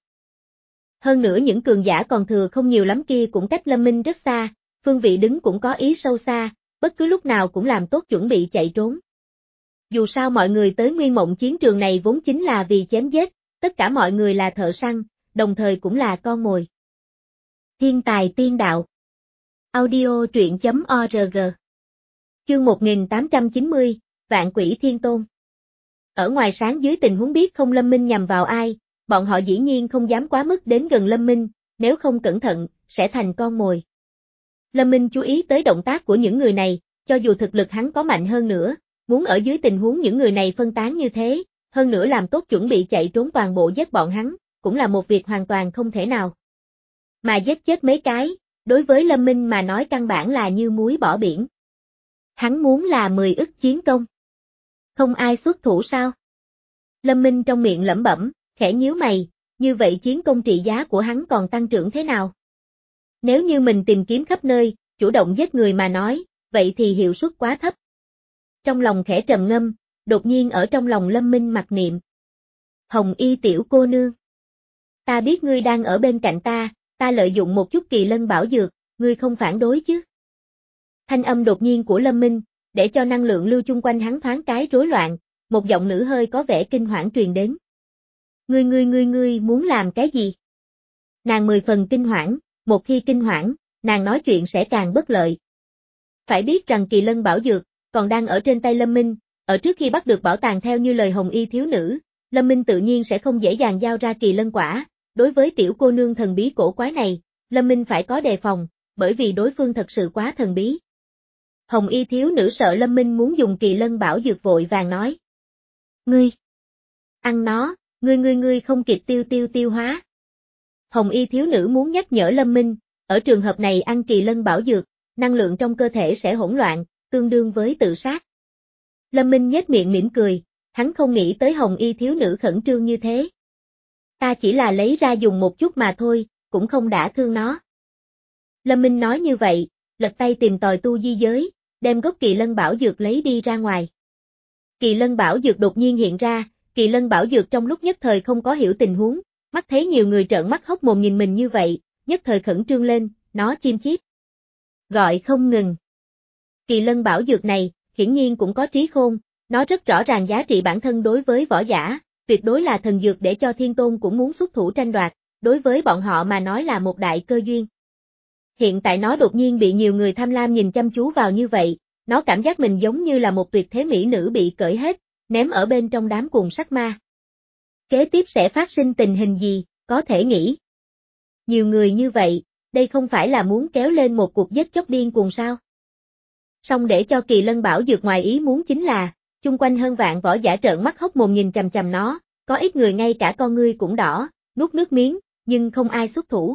Hơn nữa những cường giả còn thừa không nhiều lắm kia cũng cách Lâm Minh rất xa, phương vị đứng cũng có ý sâu xa, bất cứ lúc nào cũng làm tốt chuẩn bị chạy trốn. Dù sao mọi người tới Nguyên Mộng chiến trường này vốn chính là vì chém giết, tất cả mọi người là thợ săn, đồng thời cũng là con mồi. Thiên tài tiên đạo. Audio truyện chấm org. Chương một nghìn tám trăm chín mươi, Vạn Quỷ Thiên Tôn. Ở ngoài sáng dưới tình huống biết không Lâm Minh nhằm vào ai, bọn họ dĩ nhiên không dám quá mức đến gần Lâm Minh, nếu không cẩn thận, sẽ thành con mồi. Lâm Minh chú ý tới động tác của những người này, cho dù thực lực hắn có mạnh hơn nữa, muốn ở dưới tình huống những người này phân tán như thế, hơn nữa làm tốt chuẩn bị chạy trốn toàn bộ giết bọn hắn, cũng là một việc hoàn toàn không thể nào. Mà giết chết mấy cái, đối với Lâm Minh mà nói căn bản là như muối bỏ biển. Hắn muốn là mười ức chiến công. Không ai xuất thủ sao? Lâm Minh trong miệng lẩm bẩm, khẽ nhíu mày, như vậy chiến công trị giá của hắn còn tăng trưởng thế nào? Nếu như mình tìm kiếm khắp nơi, chủ động giết người mà nói, vậy thì hiệu suất quá thấp. Trong lòng khẽ trầm ngâm, đột nhiên ở trong lòng Lâm Minh mặc niệm. Hồng Y tiểu cô nương. Ta biết ngươi đang ở bên cạnh ta, ta lợi dụng một chút kỳ lân bảo dược, ngươi không phản đối chứ? Thanh âm đột nhiên của Lâm Minh, để cho năng lượng lưu chung quanh hắn thoáng cái rối loạn, một giọng nữ hơi có vẻ kinh hoảng truyền đến. Ngươi ngươi ngươi ngươi muốn làm cái gì? Nàng mười phần kinh hoảng, một khi kinh hoảng, nàng nói chuyện sẽ càng bất lợi. Phải biết rằng kỳ lân bảo dược, còn đang ở trên tay Lâm Minh, ở trước khi bắt được bảo tàng theo như lời Hồng Y thiếu nữ, Lâm Minh tự nhiên sẽ không dễ dàng giao ra kỳ lân quả, đối với tiểu cô nương thần bí cổ quái này, Lâm Minh phải có đề phòng, bởi vì đối phương thật sự quá thần bí. Hồng Y thiếu nữ sợ Lâm Minh muốn dùng kỳ lân bảo dược vội vàng nói. Ngươi! Ăn nó, ngươi ngươi ngươi không kịp tiêu tiêu tiêu hóa. Hồng Y thiếu nữ muốn nhắc nhở Lâm Minh, ở trường hợp này ăn kỳ lân bảo dược, năng lượng trong cơ thể sẽ hỗn loạn, tương đương với tự sát. Lâm Minh nhếch miệng mỉm cười, hắn không nghĩ tới Hồng Y thiếu nữ khẩn trương như thế. Ta chỉ là lấy ra dùng một chút mà thôi, cũng không đả thương nó. Lâm Minh nói như vậy, lật tay tìm tòi tu di giới, đem gốc kỳ lân bảo dược lấy đi ra ngoài. Kỳ lân bảo dược đột nhiên hiện ra, kỳ lân bảo dược trong lúc nhất thời không có hiểu tình huống, mắt thấy nhiều người trợn mắt hốc mồm nhìn mình như vậy, nhất thời khẩn trương lên, nó chim chít. Gọi không ngừng. Kỳ lân bảo dược này, hiển nhiên cũng có trí khôn, nó rất rõ ràng giá trị bản thân đối với võ giả, tuyệt đối là thần dược để cho thiên tôn cũng muốn xuất thủ tranh đoạt, đối với bọn họ mà nói là một đại cơ duyên. Hiện tại nó đột nhiên bị nhiều người tham lam nhìn chăm chú vào như vậy, nó cảm giác mình giống như là một tuyệt thế mỹ nữ bị cởi hết, ném ở bên trong đám cuồng sắc ma. Kế tiếp sẽ phát sinh tình hình gì, có thể nghĩ. Nhiều người như vậy, đây không phải là muốn kéo lên một cuộc giết chóc điên cuồng sao? Song để cho kỳ lân bảo dược ngoài ý muốn chính là, chung quanh hơn vạn võ giả trợn mắt hốc mồm nhìn chằm chằm nó, có ít người ngay cả con ngươi cũng đỏ, nuốt nước miếng, nhưng không ai xuất thủ.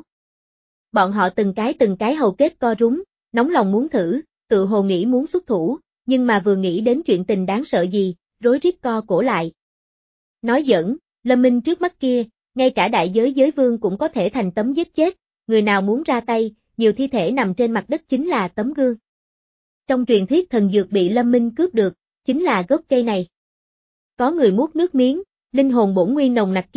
Bọn họ từng cái từng cái hầu kết co rúm, nóng lòng muốn thử, tự hồ nghĩ muốn xuất thủ, nhưng mà vừa nghĩ đến chuyện tình đáng sợ gì, rối rít co cổ lại. Nói giỡn, Lâm Minh trước mắt kia, ngay cả đại giới giới vương cũng có thể thành tấm giết chết, người nào muốn ra tay, nhiều thi thể nằm trên mặt đất chính là tấm gương. Trong truyền thuyết thần dược bị Lâm Minh cướp được, chính là gốc cây này. Có người nuốt nước miếng, linh hồn bổn nguyên nồng nặc kia,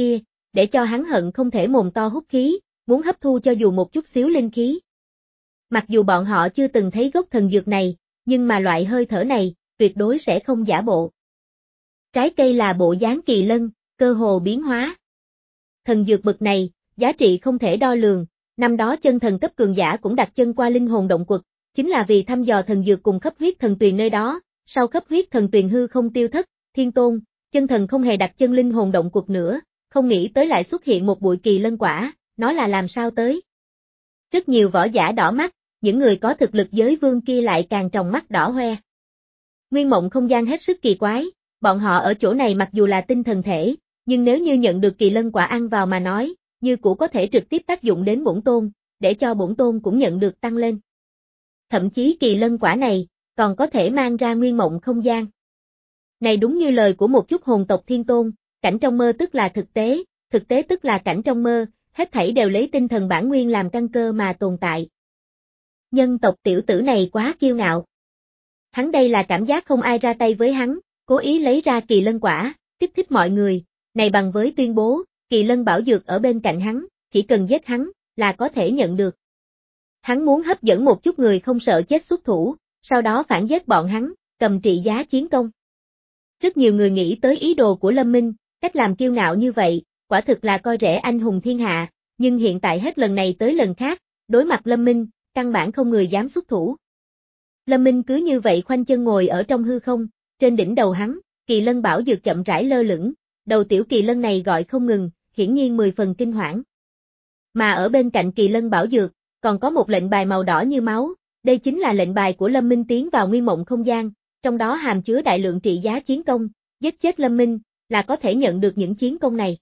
để cho hắn hận không thể mồm to hút khí, muốn hấp thu cho dù một chút xíu linh khí. Mặc dù bọn họ chưa từng thấy gốc thần dược này, nhưng mà loại hơi thở này, tuyệt đối sẽ không giả bộ. Trái cây là bộ dáng kỳ lân, cơ hồ biến hóa. Thần dược bực này, giá trị không thể đo lường, năm đó chân thần cấp cường giả cũng đặt chân qua linh hồn động quật, chính là vì thăm dò thần dược cùng khắp huyết thần tuyền nơi đó, sau khắp huyết thần tuyền hư không tiêu thất, Thiên Tôn, chân thần không hề đặt chân linh hồn động quật nữa, không nghĩ tới lại xuất hiện một bụi kỳ lân quả, nó là làm sao tới. Rất nhiều võ giả đỏ mắt, những người có thực lực giới vương kia lại càng tròng mắt đỏ hoe. Nguyên mộng không gian hết sức kỳ quái, bọn họ ở chỗ này mặc dù là tinh thần thể, nhưng nếu như nhận được kỳ lân quả ăn vào mà nói, như cũ có thể trực tiếp tác dụng đến bổn tôn, để cho bổn tôn cũng nhận được tăng lên. Thậm chí kỳ lân quả này, còn có thể mang ra nguyên mộng không gian. Này đúng như lời của một chút hồn tộc thiên tôn, cảnh trong mơ tức là thực tế, thực tế tức là cảnh trong mơ, hết thảy đều lấy tinh thần bản nguyên làm căn cơ mà tồn tại. Nhân tộc tiểu tử này quá kiêu ngạo. Hắn đây là cảm giác không ai ra tay với hắn, cố ý lấy ra kỳ lân quả, kích thích mọi người, này bằng với tuyên bố, kỳ lân bảo dược ở bên cạnh hắn, chỉ cần giết hắn, là có thể nhận được. Hắn muốn hấp dẫn một chút người không sợ chết xuất thủ, sau đó phản giết bọn hắn, cầm trị giá chiến công. Rất nhiều người nghĩ tới ý đồ của Lâm Minh, cách làm kiêu ngạo như vậy, quả thực là coi rẻ anh hùng thiên hạ, nhưng hiện tại hết lần này tới lần khác, đối mặt Lâm Minh, căn bản không người dám xuất thủ. Lâm Minh cứ như vậy khoanh chân ngồi ở trong hư không, trên đỉnh đầu hắn, kỳ lân bảo dược chậm rãi lơ lửng, đầu tiểu kỳ lân này gọi không ngừng, hiển nhiên mười phần kinh hoảng. Mà ở bên cạnh kỳ lân bảo dược, còn có một lệnh bài màu đỏ như máu, đây chính là lệnh bài của Lâm Minh tiến vào nguyên mộng không gian, trong đó hàm chứa đại lượng trị giá chiến công, giết chết Lâm Minh, là có thể nhận được những chiến công này.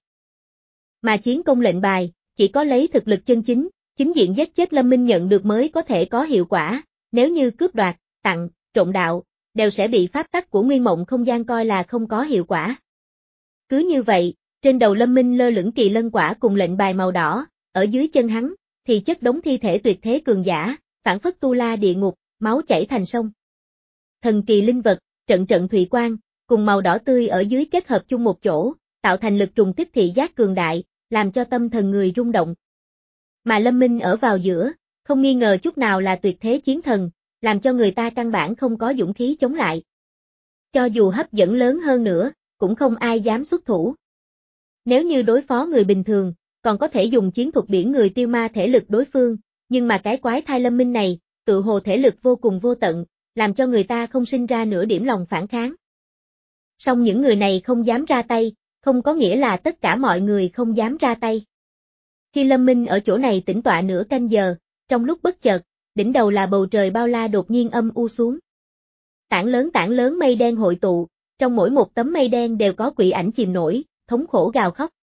Mà chiến công lệnh bài, chỉ có lấy thực lực chân chính, chính diện giết chết Lâm Minh nhận được mới có thể có hiệu quả, nếu như cướp đoạt, tặng, trộn đạo, đều sẽ bị pháp tắc của nguyên mộng không gian coi là không có hiệu quả. Cứ như vậy, trên đầu Lâm Minh lơ lửng kỳ lân quả cùng lệnh bài màu đỏ, ở dưới chân hắn, thì chất đống thi thể tuyệt thế cường giả, phản phất tu la địa ngục, máu chảy thành sông. Thần kỳ linh vật, trận trận thủy quang, cùng màu đỏ tươi ở dưới kết hợp chung một chỗ, tạo thành lực trùng kích thị giác cường đại, làm cho tâm thần người rung động. Mà Lâm Minh ở vào giữa, không nghi ngờ chút nào là tuyệt thế chiến thần, làm cho người ta căn bản không có dũng khí chống lại. Cho dù hấp dẫn lớn hơn nữa, cũng không ai dám xuất thủ. Nếu như đối phó người bình thường, còn có thể dùng chiến thuật biển người tiêu ma thể lực đối phương, nhưng mà cái quái thai Lâm Minh này, tự hồ thể lực vô cùng vô tận, làm cho người ta không sinh ra nửa điểm lòng phản kháng. Song những người này không dám ra tay, không có nghĩa là tất cả mọi người không dám ra tay. Khi Lâm Minh ở chỗ này tĩnh tọa nửa canh giờ, trong lúc bất chợt, đỉnh đầu là bầu trời bao la đột nhiên âm u xuống. Tảng lớn tảng lớn mây đen hội tụ, trong mỗi một tấm mây đen đều có quỷ ảnh chìm nổi, thống khổ gào khóc.